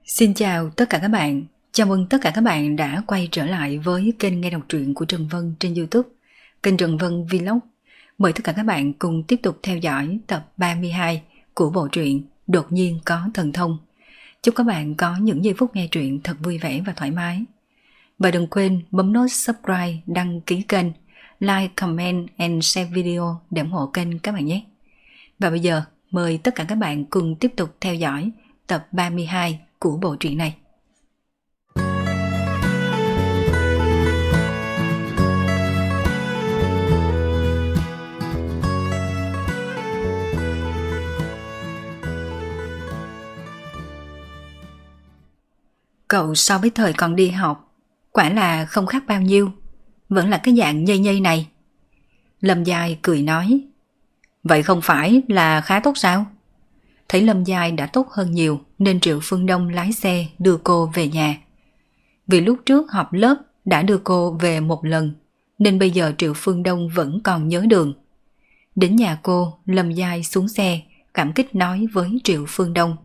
Xin chào tất cả các bạn, chào mừng tất cả các bạn đã quay trở lại với kênh nghe đọc truyện của Trần Vân trên YouTube, kênh Trần Vân Vlog. Mời tất cả các bạn cùng tiếp tục theo dõi tập 32 của bộ truyện Đột nhiên có thần thông. Chúc các bạn có những giây phút nghe truyện thật vui vẻ và thoải mái. Và đừng quên bấm nút subscribe, đăng ký kênh, like, comment and share video để ủng hộ kênh các bạn nhé. Và bây giờ mời tất cả các bạn cùng tiếp tục theo dõi tập 32 của bộ truyện này. Cậu so với thời còn đi học, quả là không khác bao nhiêu, vẫn là cái dạng nhây nhây này. Lâm Giai cười nói, vậy không phải là khá tốt sao? Thấy Lâm Giai đã tốt hơn nhiều nên Triệu Phương Đông lái xe đưa cô về nhà. Vì lúc trước họp lớp đã đưa cô về một lần nên bây giờ Triệu Phương Đông vẫn còn nhớ đường. Đến nhà cô, Lâm Giai xuống xe cảm kích nói với Triệu Phương Đông,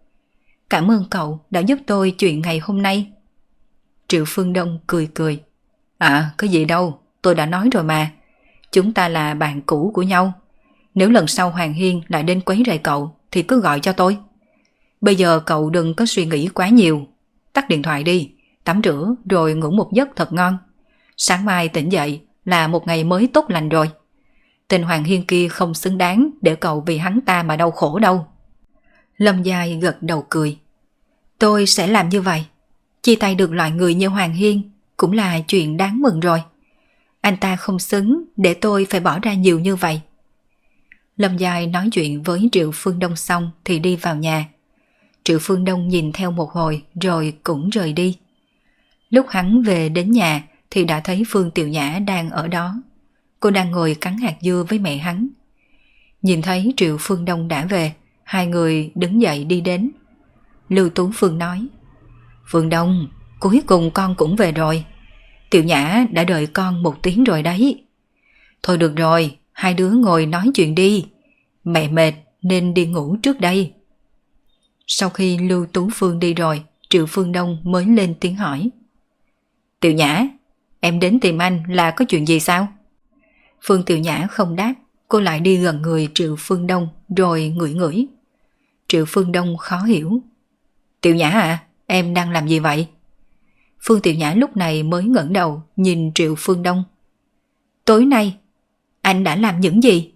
cảm ơn cậu đã giúp tôi chuyện ngày hôm nay. Triệu Phương Đông cười cười, cái gì đâu, tôi đã nói rồi mà, chúng ta là bạn cũ của nhau. Nếu lần sau Hoàng Hiên lại đến quấy rầy cậu thì cứ gọi cho tôi. Bây giờ cậu đừng có suy nghĩ quá nhiều, tắt điện thoại đi, tắm rửa rồi ngủ một giấc thật ngon. Sáng mai tỉnh dậy là một ngày mới tốt lành rồi. Tên Hoàng Hiên kia không xứng đáng để cậu vì hắn ta mà đau khổ đâu. Lâm Giai gật đầu cười, tôi sẽ làm như vậy. Chia tay được loại người như Hoàng Hiên cũng là chuyện đáng mừng rồi. Anh ta không xứng để tôi phải bỏ ra nhiều như vậy. Lâm Giai nói chuyện với Triệu Phương Đông xong thì đi vào nhà. Triệu Phương Đông nhìn theo một hồi rồi cũng rời đi. Lúc hắn về đến nhà thì đã thấy Phương Tiểu Nhã đang ở đó. Cô đang ngồi cắn hạt dưa với mẹ hắn. Nhìn thấy Triệu Phương Đông đã về, hai người đứng dậy đi đến. Lưu Tú Phương nói, Phương Đông, cuối cùng con cũng về rồi. Tiểu Nhã đã đợi con 1 tiếng rồi đấy. Thôi được rồi, hai đứa ngồi nói chuyện đi. Mẹ mệt nên đi ngủ trước đây. Sau khi Lưu Tú Phương đi rồi, Triệu Phương Đông mới lên tiếng hỏi, Tiểu Nhã, em đến tìm anh là có chuyện gì sao? Phương Tiểu Nhã không đáp, cô lại đi gần người Triệu Phương Đông rồi ngửi ngửi. Triệu Phương Đông khó hiểu, Tiểu Nhã à, em đang làm gì vậy? Phương Tiểu Nhã lúc này mới ngẩng đầu nhìn Triệu Phương Đông. Tối nay, anh đã làm những gì?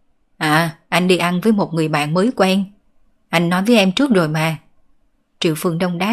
Anh đi ăn với một người bạn mới quen. Anh nói với em trước rồi mà. Triệu Phương Đông đáp.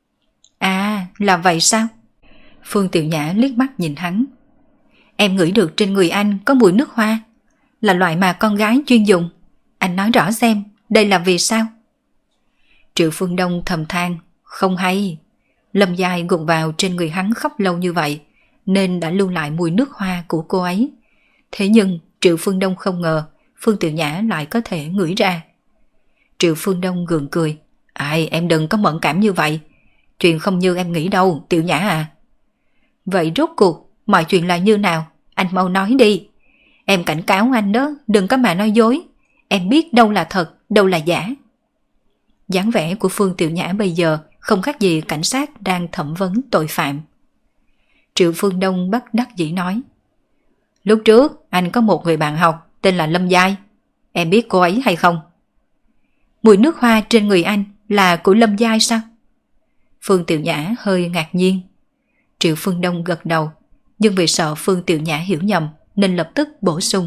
Là vậy sao? Phương Tiểu Nhã liếc mắt nhìn hắn. Em ngửi được trên người anh có mùi nước hoa, là loại mà con gái chuyên dùng. Anh nói rõ xem, đây là vì sao? Triệu Phương Đông thầm than, không hay. Lâm Giai gục vào trên người hắn khóc lâu như vậy nên đã lưu lại mùi nước hoa của cô ấy. Thế nhưng Triệu Phương Đông không ngờ Phương Tiểu Nhã lại có thể ngửi ra. Triệu Phương Đông gượng cười, em đừng có mẫn cảm như vậy. Chuyện không như em nghĩ đâu, Tiểu Nhã à. Vậy rốt cuộc mọi chuyện là như nào? Anh mau nói đi. Em cảnh cáo anh đó, đừng có mà nói dối. Em biết đâu là thật, đâu là giả. Dáng vẻ của Phương Tiểu Nhã bây giờ không khác gì cảnh sát đang thẩm vấn tội phạm. Triệu Phương Đông bất đắc dĩ nói, lúc trước anh có một người bạn học tên là Lâm Giai. Em biết cô ấy hay không? Mùi nước hoa trên người anh là của Lâm Giai sao? Phương Tiểu Nhã hơi ngạc nhiên. Triệu Phương Đông gật đầu, nhưng vì sợ Phương Tiểu Nhã hiểu nhầm nên lập tức bổ sung,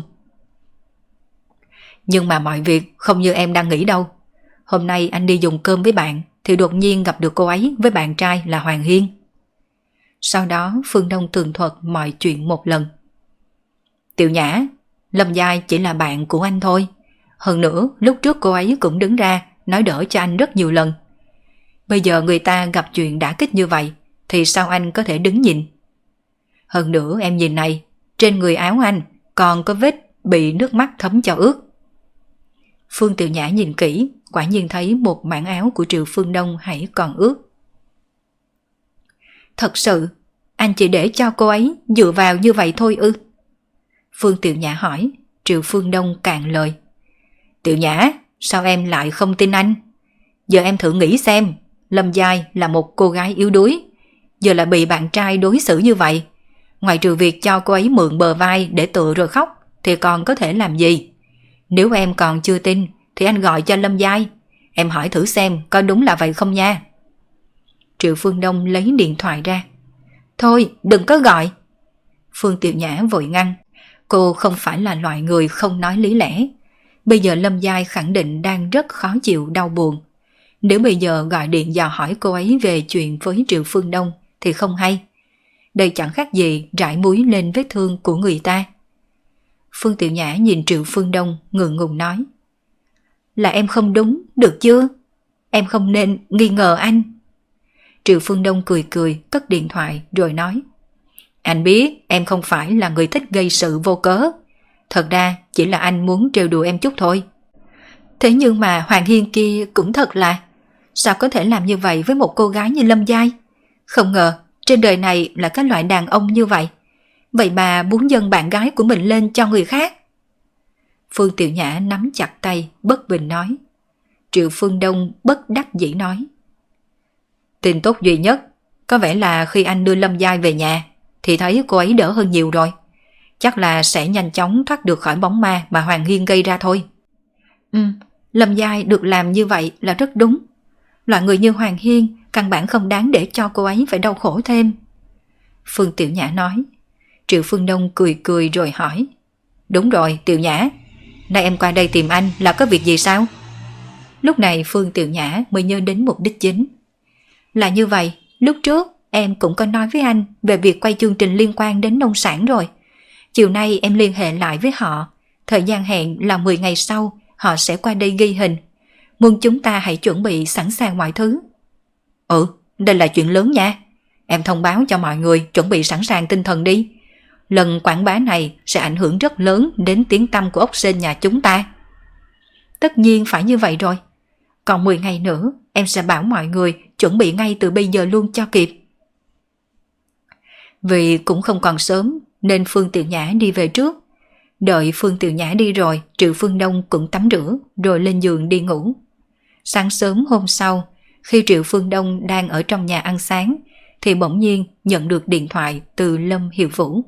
nhưng mà mọi việc không như em đang nghĩ đâu. Hôm nay anh đi dùng cơm với bạn thì đột nhiên gặp được cô ấy với bạn trai là Hoàng Hiên. Sau đó Phương Đông tường thuật mọi chuyện một lần. Tiểu Nhã, Lâm Giai chỉ là bạn của anh thôi. Hơn nữa lúc trước cô ấy cũng đứng ra nói đỡ cho anh rất nhiều lần. Bây giờ người ta gặp chuyện đả kích như vậy thì sao anh có thể đứng nhìn? Hơn nữa em nhìn này, trên người áo anh còn có vết bị nước mắt thấm cho ướt. Phương Tiểu Nhã nhìn kỹ, quả nhiên thấy một mảng áo của Triệu Phương Đông hãy còn ướt. Thật sự, anh chỉ để cho cô ấy dựa vào như vậy thôi ư? Phương Tiểu Nhã hỏi. Triệu Phương Đông cạn lời. Tiểu Nhã, sao em lại không tin anh? Giờ em thử nghĩ xem, Lâm Giai là một cô gái yếu đuối, giờ lại bị bạn trai đối xử như vậy. Ngoài trừ việc cho cô ấy mượn bờ vai để tựa rồi khóc thì còn có thể làm gì? Nếu em còn chưa tin thì anh gọi cho Lâm Giai. Em hỏi thử xem có đúng là vậy không nha. Triệu Phương Đông lấy điện thoại ra. Thôi đừng có gọi. Phương Tiểu Nhã vội ngăn. Cô không phải là loại người không nói lý lẽ. Bây giờ Lâm Giai khẳng định đang rất khó chịu đau buồn. Nếu bây giờ gọi điện dò hỏi cô ấy về chuyện với Triệu Phương Đông thì không hay. Đây chẳng khác gì rải muối lên vết thương của người ta. Phương Tiểu Nhã nhìn Triệu Phương Đông ngượng ngùng nói. Là em không đúng, được chưa? Em không nên nghi ngờ anh. Triệu Phương Đông cười cười cất điện thoại rồi nói. Anh biết em không phải là người thích gây sự vô cớ. Thật ra chỉ là anh muốn trêu đùa em chút thôi. Thế nhưng mà Hoàng Hiên kia cũng thật là, sao có thể làm như vậy với một cô gái như Lâm Giai? Không ngờ trên đời này là cái loại đàn ông như vậy. Vậy mà muốn dâng bạn gái của mình lên cho người khác. Phương Tiểu Nhã nắm chặt tay bất bình nói. Triệu Phương Đông bất đắc dĩ nói. Tin tốt duy nhất có vẻ là khi anh đưa Lâm Giai về nhà thì thấy cô ấy đỡ hơn nhiều rồi. Chắc là sẽ nhanh chóng thoát được khỏi bóng ma mà Hoàng Hiên gây ra thôi. Lâm Giai được làm như vậy là rất đúng. Loại người như Hoàng Hiên căn bản không đáng để cho cô ấy phải đau khổ thêm. Phương Tiểu Nhã nói. Triệu Phương Đông cười cười rồi hỏi. Đúng rồi Tiểu Nhã, nay em qua đây tìm anh là có việc gì sao? Lúc này Phương Tiểu Nhã mới nhớ đến mục đích chính. Là như vậy, lúc trước em cũng có nói với anh về việc quay chương trình liên quan đến nông sản rồi. Chiều nay em liên hệ lại với họ. Thời gian hẹn là 10 ngày sau họ sẽ qua đây ghi hình. Muốn chúng ta hãy chuẩn bị sẵn sàng mọi thứ. Đây là chuyện lớn nha. Em thông báo cho mọi người chuẩn bị sẵn sàng tinh thần đi. Lần quảng bá này sẽ ảnh hưởng rất lớn đến tiếng tăm của ốc sên nhà chúng ta. Tất nhiên phải như vậy rồi. Còn 10 ngày nữa em sẽ bảo mọi người chuẩn bị ngay từ bây giờ luôn cho kịp. Vì cũng không còn sớm nên Phương Tiểu Nhã đi về trước. Đợi Phương Tiểu Nhã đi rồi, Triệu Phương Đông cũng tắm rửa rồi lên giường đi ngủ. Sáng sớm hôm sau, khi Triệu Phương Đông đang ở trong nhà ăn sáng thì bỗng nhiên nhận được điện thoại từ Lâm Hiểu Vũ.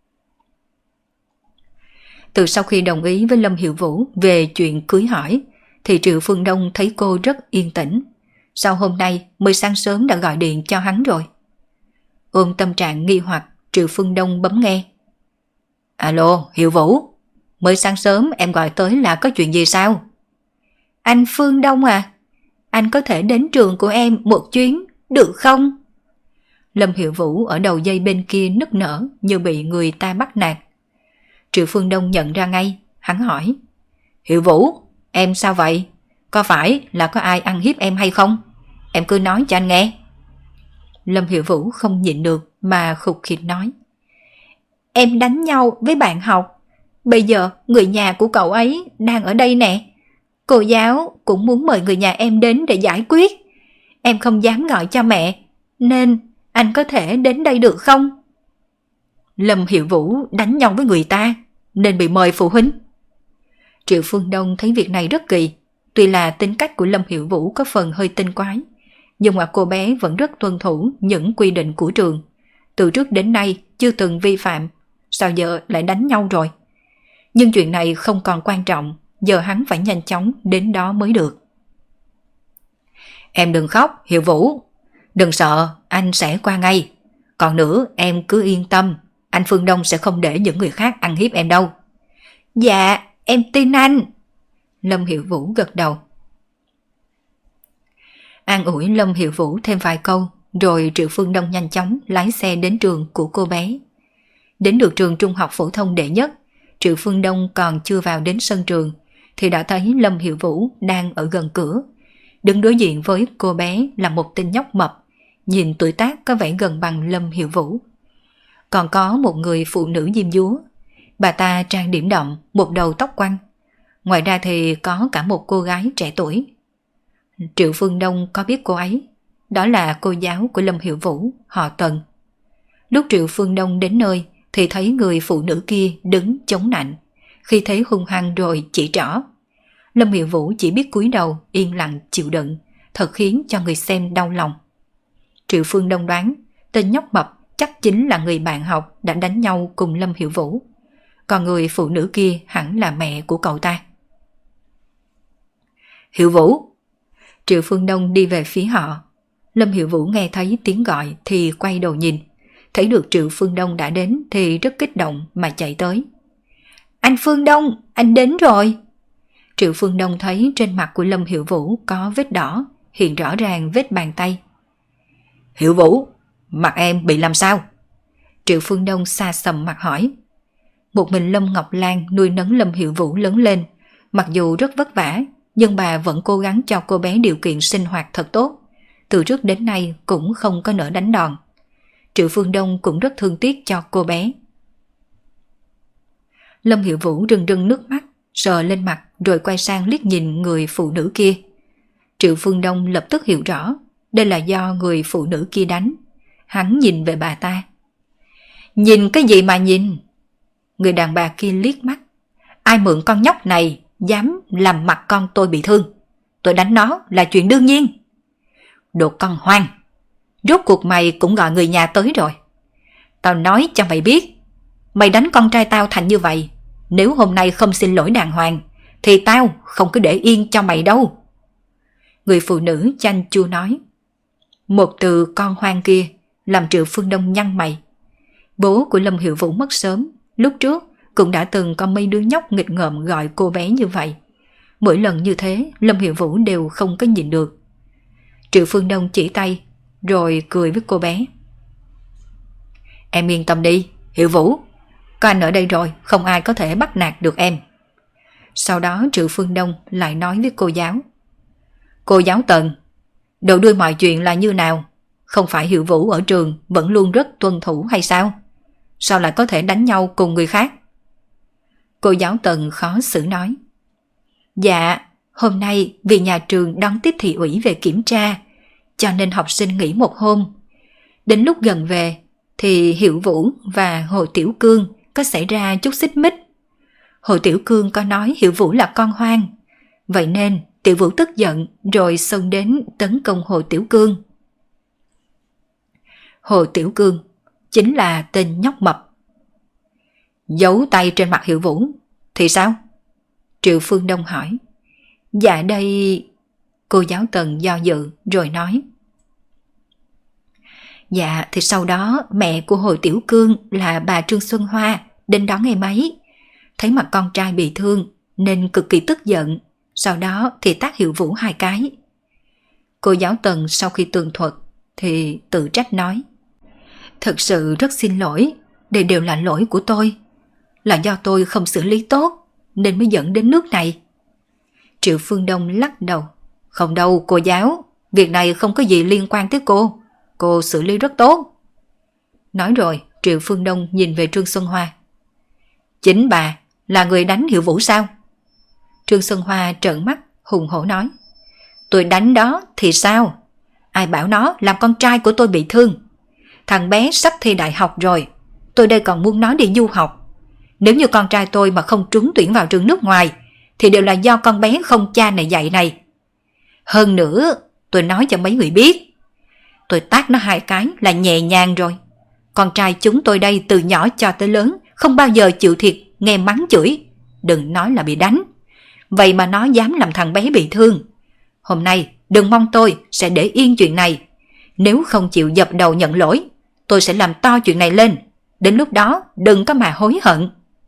Từ sau khi đồng ý với Lâm Hiểu Vũ về chuyện cưới hỏi thì Triệu Phương Đông thấy cô rất yên tĩnh. Sau hôm nay mới sáng sớm đã gọi điện cho hắn rồi. Ôm tâm trạng nghi hoặc, Triệu Phương Đông bấm nghe. Alo, Hiểu Vũ, mới sáng sớm em gọi tới là có chuyện gì sao? Anh Phương Đông à, anh có thể đến trường của em một chuyến, được không? Lâm Hiểu Vũ ở đầu dây bên kia nức nở như bị người ta bắt nạt. Triệu Phương Đông nhận ra ngay, hắn hỏi. Hiểu Vũ, em sao vậy? Có phải là có ai ăn hiếp em hay không? Em cứ nói cho anh nghe. Lâm Hiểu Vũ không nhịn được mà khục khịt nói. Em đánh nhau với bạn học. Bây giờ người nhà của cậu ấy đang ở đây nè. Cô giáo cũng muốn mời người nhà em đến để giải quyết. Em không dám gọi cho mẹ, nên anh có thể đến đây được không? Lâm Hiểu Vũ đánh nhau với người ta nên bị mời phụ huynh. Triệu Phương Đông thấy việc này rất kỳ. Tuy là tính cách của Lâm Hiểu Vũ có phần hơi tinh quái, nhưng mà cô bé vẫn rất tuân thủ những quy định của trường. Từ trước đến nay chưa từng vi phạm, sao giờ lại đánh nhau rồi? Nhưng chuyện này không còn quan trọng, giờ hắn phải nhanh chóng đến đó mới được. Em đừng khóc, Hiểu Vũ. Đừng sợ, anh sẽ qua ngay. Còn nữa, em cứ yên tâm, anh Phương Đông sẽ không để những người khác ăn hiếp em đâu. Dạ, em tin anh. Lâm Hiểu Vũ gật đầu. An ủi Lâm Hiểu Vũ thêm vài câu, rồi Triệu Phương Đông nhanh chóng lái xe đến trường của cô bé. Đến được trường trung học phổ thông đệ nhất, Triệu Phương Đông còn chưa vào đến sân trường, thì đã thấy Lâm Hiểu Vũ đang ở gần cửa. Đứng đối diện với cô bé là một tên nhóc mập, nhìn tuổi tác có vẻ gần bằng Lâm Hiểu Vũ. Còn có một người phụ nữ diêm dúa, bà ta trang điểm đậm, một đầu tóc quăn. Ngoài ra thì có cả một cô gái trẻ tuổi. Triệu Phương Đông có biết cô ấy, đó là cô giáo của Lâm Hiểu Vũ, họ Tần. Lúc Triệu Phương Đông đến nơi thì thấy người phụ nữ kia đứng chống nạnh, khi thấy hung hăng rồi chỉ trỏ. Lâm Hiểu Vũ chỉ biết cúi đầu yên lặng chịu đựng, thật khiến cho người xem đau lòng. Triệu Phương Đông đoán tên nhóc mập chắc chính là người bạn học đã đánh nhau cùng Lâm Hiểu Vũ, còn người phụ nữ kia hẳn là mẹ của cậu ta. Hiểu Vũ! Triệu Phương Đông đi về phía họ. Lâm Hiểu Vũ nghe thấy tiếng gọi thì quay đầu nhìn, thấy được Triệu Phương Đông đã đến thì rất kích động mà chạy tới. Anh Phương Đông, anh đến rồi! Triệu Phương Đông thấy trên mặt của Lâm Hiểu Vũ có vết đỏ, hiện rõ ràng vết bàn tay. Hiểu Vũ, mặt em bị làm sao? Triệu Phương Đông xa sầm mặt hỏi. Một mình Lâm Ngọc Lan nuôi nấng Lâm Hiểu Vũ lớn lên, mặc dù rất vất vả, nhưng bà vẫn cố gắng cho cô bé điều kiện sinh hoạt thật tốt. Từ trước đến nay cũng không có nỡ đánh đòn. Triệu Phương Đông cũng rất thương tiếc cho cô bé. Lâm Hiểu Vũ rưng rưng nước mắt, sờ lên mặt rồi quay sang liếc nhìn người phụ nữ kia. Triệu Phương Đông lập tức hiểu rõ, đây là do người phụ nữ kia đánh. Hắn nhìn về bà ta. Nhìn cái gì mà nhìn? Người đàn bà kia liếc mắt. Ai mượn con nhóc này dám làm mặt con tôi bị thương? Tôi đánh nó là chuyện đương nhiên. Đồ con hoang! Rốt cuộc mày cũng gọi người nhà tới rồi. Tao nói cho mày biết, mày đánh con trai tao thành như vậy, nếu hôm nay không xin lỗi đàng hoàng thì tao không cứ để yên cho mày đâu. Người phụ nữ chanh chua nói. Một từ con hoang kia làm Triệu Phương Đông nhăn mày. Bố của Lâm Hiểu Vũ mất sớm, lúc trước cũng đã từng có mấy đứa nhóc nghịch ngợm gọi cô bé như vậy. Mỗi lần như thế Lâm Hiểu Vũ đều không có nhìn được. Triệu Phương Đông chỉ tay rồi cười với cô bé. Em yên tâm đi, Hiểu Vũ, có anh ở đây rồi, không ai có thể bắt nạt được em. Sau đó Triệu Phương Đông lại nói với cô giáo. Cô giáo Tần, đầu đuôi mọi chuyện là như nào? Không phải Hiểu Vũ ở trường vẫn luôn rất tuân thủ hay sao? Sao lại có thể đánh nhau cùng người khác? Cô giáo Tần khó xử nói. Dạ, hôm nay vì nhà trường đón tiếp thị ủy về kiểm tra, cho nên học sinh nghỉ một hôm. Đến lúc gần về thì Hiểu Vũ và Hồ Tiểu Cương có xảy ra chút xích mích. Hồ Tiểu Cương có nói Hiểu Vũ là con hoang, vậy nên Tiểu Vũ tức giận rồi xông đến tấn công Hồ Tiểu Cương. Hồ Tiểu Cương chính là tên nhóc mập. Giấu tay trên mặt Hiểu Vũ thì sao? Triệu Phương Đông hỏi. Dạ đây... Cô giáo Tần do dự rồi nói. Dạ thì sau đó mẹ của Hồ Tiểu Cương là bà Trương Xuân Hoa đến đón ngày mấy. Thấy mặt con trai bị thương nên cực kỳ tức giận, sau đó thì tát Hiểu Vũ 2 cái. Cô giáo Tần sau khi tường thuật thì tự trách nói. Thật sự rất xin lỗi, đây đều là lỗi của tôi. Là do tôi không xử lý tốt nên mới dẫn đến nước này. Triệu Phương Đông lắc đầu. Không đâu cô giáo, việc này không có gì liên quan tới cô xử lý rất tốt. Nói rồi Triệu Phương Đông nhìn về Trương Xuân Hoa. Chính bà là người đánh Hiểu Vũ sao? Trương Xuân Hoa trợn mắt hùng hổ nói. Tôi đánh đó thì sao? Ai bảo nó làm con trai của tôi bị thương? Thằng bé sắp thi đại học rồi, tôi đây còn muốn nó đi du học. Nếu như con trai tôi mà không trúng tuyển vào trường nước ngoài thì đều là do con bé không cha này dạy này. Hơn nữa, tôi nói cho mấy người biết, tôi tát nó 2 cái là nhẹ nhàng rồi. Con trai chúng tôi đây từ nhỏ cho tới lớn không bao giờ chịu thiệt nghe mắng chửi, đừng nói là bị đánh. Vậy mà nó dám làm thằng bé bị thương. Hôm nay đừng mong tôi sẽ để yên chuyện này. Nếu không chịu dập đầu nhận lỗi, tôi sẽ làm to chuyện này lên. Đến lúc đó đừng có mà hối hận.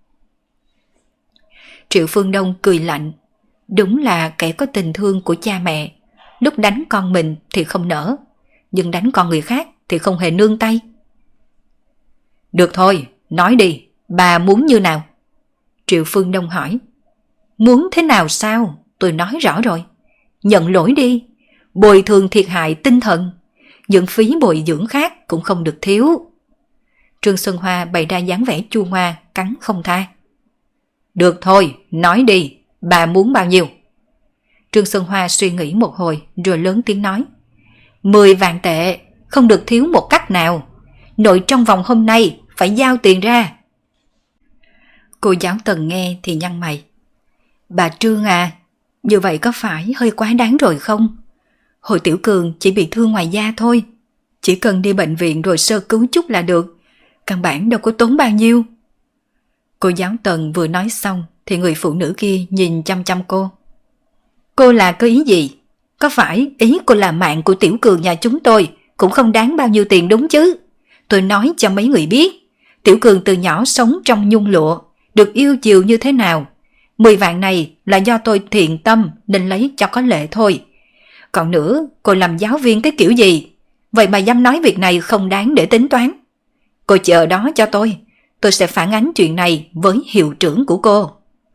Triệu Phương Đông cười lạnh. Đúng là kẻ có tình thương của cha mẹ. Lúc đánh con mình thì không nỡ, nhưng đánh con người khác thì không hề nương tay. Được thôi, nói đi, bà muốn như nào? Triệu Phương Đông hỏi. Muốn thế nào sao? Tôi nói rõ rồi. Nhận lỗi đi, bồi thường thiệt hại tinh thần, những phí bồi dưỡng khác cũng không được thiếu. Trương Xuân Hoa bày ra dáng vẻ chua ngoa, cắn không tha. Được thôi, nói đi, bà muốn bao nhiêu? Trương Xuân Hoa suy nghĩ một hồi rồi lớn tiếng nói. 10 vạn tệ, không được thiếu một cách nào. Nội trong vòng hôm nay phải giao tiền ra. Cô giáo Tần nghe thì nhăn mày. Bà Trương à, như vậy có phải hơi quá đáng rồi không? Hồi Tiểu Cường chỉ bị thương ngoài da thôi. Chỉ cần đi bệnh viện rồi sơ cứu chút là được. Căn bản đâu có tốn bao nhiêu. Cô giáo Tần vừa nói xong thì người phụ nữ kia nhìn chăm chăm cô. Cô là có ý gì? Có phải ý cô là mạng của Tiểu Cường nhà chúng tôi cũng không đáng bao nhiêu tiền đúng chứ? Tôi nói cho mấy người biết, Tiểu Cường từ nhỏ sống trong nhung lụa, được yêu chiều như thế nào. 10 vạn này là do tôi thiện tâm nên lấy cho có lệ thôi. Còn nữa, cô làm giáo viên cái kiểu gì? Vậy mà dám nói việc này không đáng để tính toán. Cô chờ đó cho tôi sẽ phản ánh chuyện này với hiệu trưởng của cô.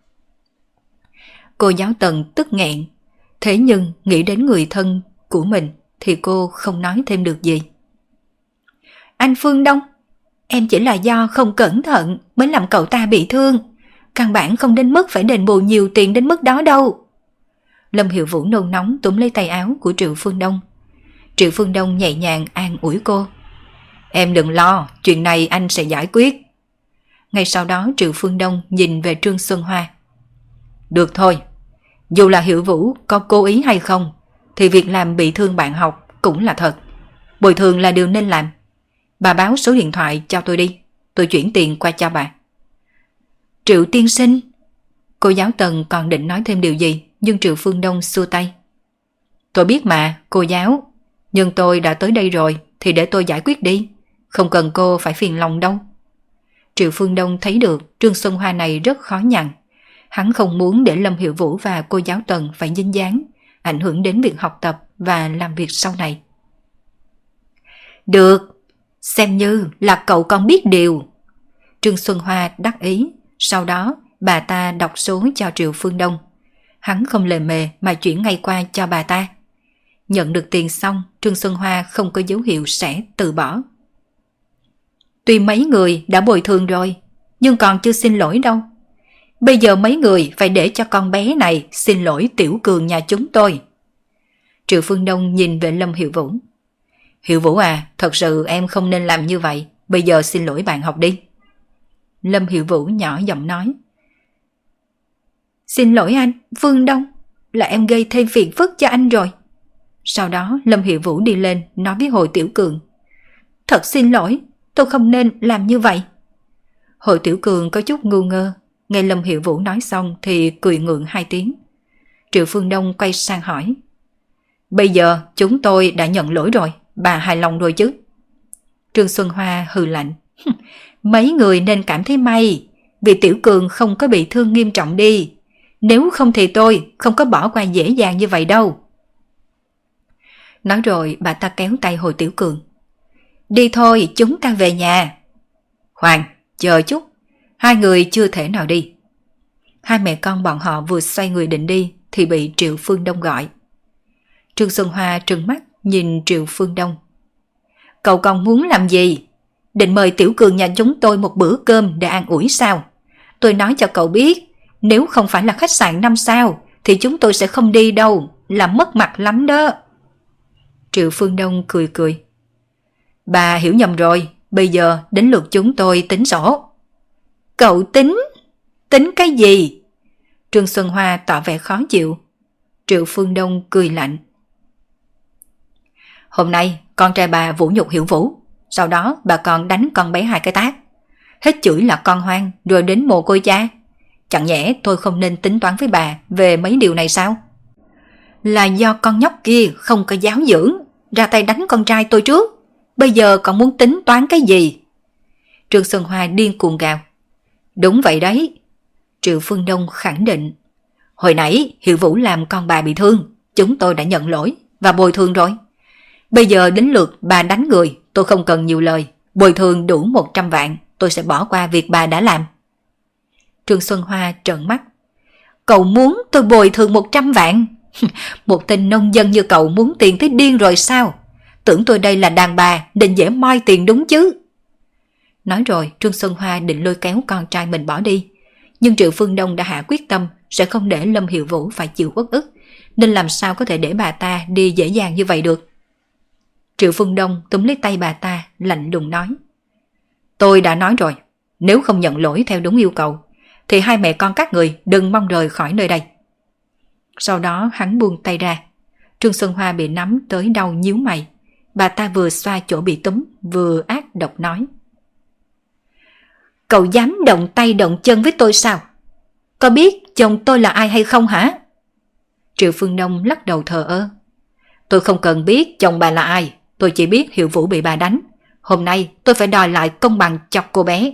Cô giáo Tần tức nghẹn, thế nhưng nghĩ đến người thân của mình thì cô không nói thêm được gì. Anh Phương Đông, em chỉ là do không cẩn thận mới làm cậu ta bị thương. Căn bản không đến mức phải đền bù nhiều tiền đến mức đó đâu. Lâm Hiểu Vũ nôn nóng túm lấy tay áo của Triệu Phương Đông. Triệu Phương Đông nhẹ nhàng an ủi cô. Em đừng lo, chuyện này anh sẽ giải quyết. Ngay sau đó Triệu Phương Đông nhìn về Trương Xuân Hoa. Được thôi, dù là Hiểu Vũ có cố ý hay không, thì việc làm bị thương bạn học cũng là thật. Bồi thường là điều nên làm. Bà báo số điện thoại cho tôi đi, tôi chuyển tiền qua cho bà. Triệu tiên sinh. Cô giáo Tần còn định nói thêm điều gì, nhưng Triệu Phương Đông xua tay. Tôi biết mà, cô giáo, nhưng tôi đã tới đây rồi thì để tôi giải quyết đi, không cần cô phải phiền lòng đâu. Triệu Phương Đông thấy được Trương Xuân Hoa này rất khó nhằn. Hắn không muốn để Lâm Hiểu Vũ và cô giáo Tần phải dính dáng, ảnh hưởng đến việc học tập và làm việc sau này. Được, xem như là cậu con biết điều. Trương Xuân Hoa đắc ý, sau đó bà ta đọc số cho Triệu Phương Đông. Hắn không lề mề mà chuyển ngay qua cho bà ta. Nhận được tiền xong, Trương Xuân Hoa không có dấu hiệu sẽ từ bỏ. Tuy mấy người đã bồi thường rồi, nhưng còn chưa xin lỗi đâu. Bây giờ mấy người phải để cho con bé này xin lỗi Tiểu Cường nhà chúng tôi. Triệu Phương Đông nhìn về Lâm Hiểu Vũ. Hiểu Vũ à, thật sự em không nên làm như vậy. Bây giờ xin lỗi bạn học đi. Lâm Hiểu Vũ nhỏ giọng nói. Xin lỗi anh, Phương Đông, là em gây thêm phiền phức cho anh rồi. Sau đó Lâm Hiểu Vũ đi lên nói với Hồ Tiểu Cường. Thật xin lỗi, tôi không nên làm như vậy. Hồ Tiểu Cường có chút ngu ngơ, nghe Lâm Hiểu Vũ nói xong thì cười ngượng 2 tiếng. Triệu Phương Đông quay sang hỏi. Bây giờ chúng tôi đã nhận lỗi rồi, bà hài lòng rồi chứ? Trương Xuân Hoa hừ lạnh. Mấy người nên cảm thấy may, vì Tiểu Cường không có bị thương nghiêm trọng đi. Nếu không thì tôi không có bỏ qua dễ dàng như vậy đâu. Nói rồi bà ta kéo tay Hồ Tiểu Cường. Đi thôi, chúng ta về nhà. Khoan, chờ chút. 2 người chưa thể nào đi. 2 mẹ con bọn họ vừa xoay người định đi thì bị Triệu Phương Đông gọi. Trương Xuân Hoa trừng mắt nhìn Triệu Phương Đông. Cậu còn muốn làm gì? Định mời Tiểu Cường nhà chúng tôi một bữa cơm để an ủi sao? Tôi nói cho cậu biết, nếu không phải là khách sạn 5 sao thì chúng tôi sẽ không đi đâu, làm mất mặt lắm đó. Triệu Phương Đông cười cười. Bà hiểu nhầm rồi, bây giờ đến lượt chúng tôi tính sổ. Cậu tính? Tính cái gì? Trương Xuân Hoa tỏ vẻ khó chịu. Triệu Phương Đông cười lạnh. Hôm nay con trai bà vũ nhục Hiểu Vũ, sau đó bà còn đánh con bé 2 cái tát. Hết chửi là con hoang rồi đến mồ côi cha. Chẳng nhẽ tôi không nên tính toán với bà về mấy điều này sao? Là do con nhóc kia không có giáo dưỡng, ra tay đánh con trai tôi trước. Bây giờ còn muốn tính toán cái gì? Trương Xuân Hoa điên cuồng gào. Đúng vậy đấy. Triệu Phương Đông khẳng định. Hồi nãy Hiểu Vũ làm con bà bị thương, chúng tôi đã nhận lỗi và bồi thường rồi. Bây giờ đến lượt bà đánh người, tôi không cần nhiều lời. Bồi thường đủ 100 vạn, tôi sẽ bỏ qua việc bà đã làm. Trương Xuân Hoa trợn mắt. Cậu muốn tôi bồi thường 100 vạn? Một tên nông dân như cậu muốn tiền tới điên rồi sao? Tưởng tôi đây là đàn bà nên dễ moi tiền đúng chứ? Nói rồi Trương Xuân Hoa định lôi kéo con trai mình bỏ đi. Nhưng Triệu Phương Đông đã hạ quyết tâm sẽ không để Lâm Hiểu Vũ phải chịu uất ức, nên làm sao có thể để bà ta đi dễ dàng như vậy được. Triệu Phương Đông túm lấy tay bà ta lạnh lùng nói. Tôi đã nói rồi, nếu không nhận lỗi theo đúng yêu cầu thì 2 mẹ con các người đừng mong rời khỏi nơi đây. Sau đó hắn buông tay ra. Trương Xuân Hoa bị nắm tới đau nhíu mày. Bà ta vừa xoa chỗ bị túm, vừa ác độc nói. Cậu dám động tay động chân với tôi sao? Có biết chồng tôi là ai hay không hả? Triệu Phương Đông lắc đầu thờ ơ. Tôi không cần biết chồng bà là ai, tôi chỉ biết Hiệu Vũ bị bà đánh. Hôm nay tôi phải đòi lại công bằng cho cô bé.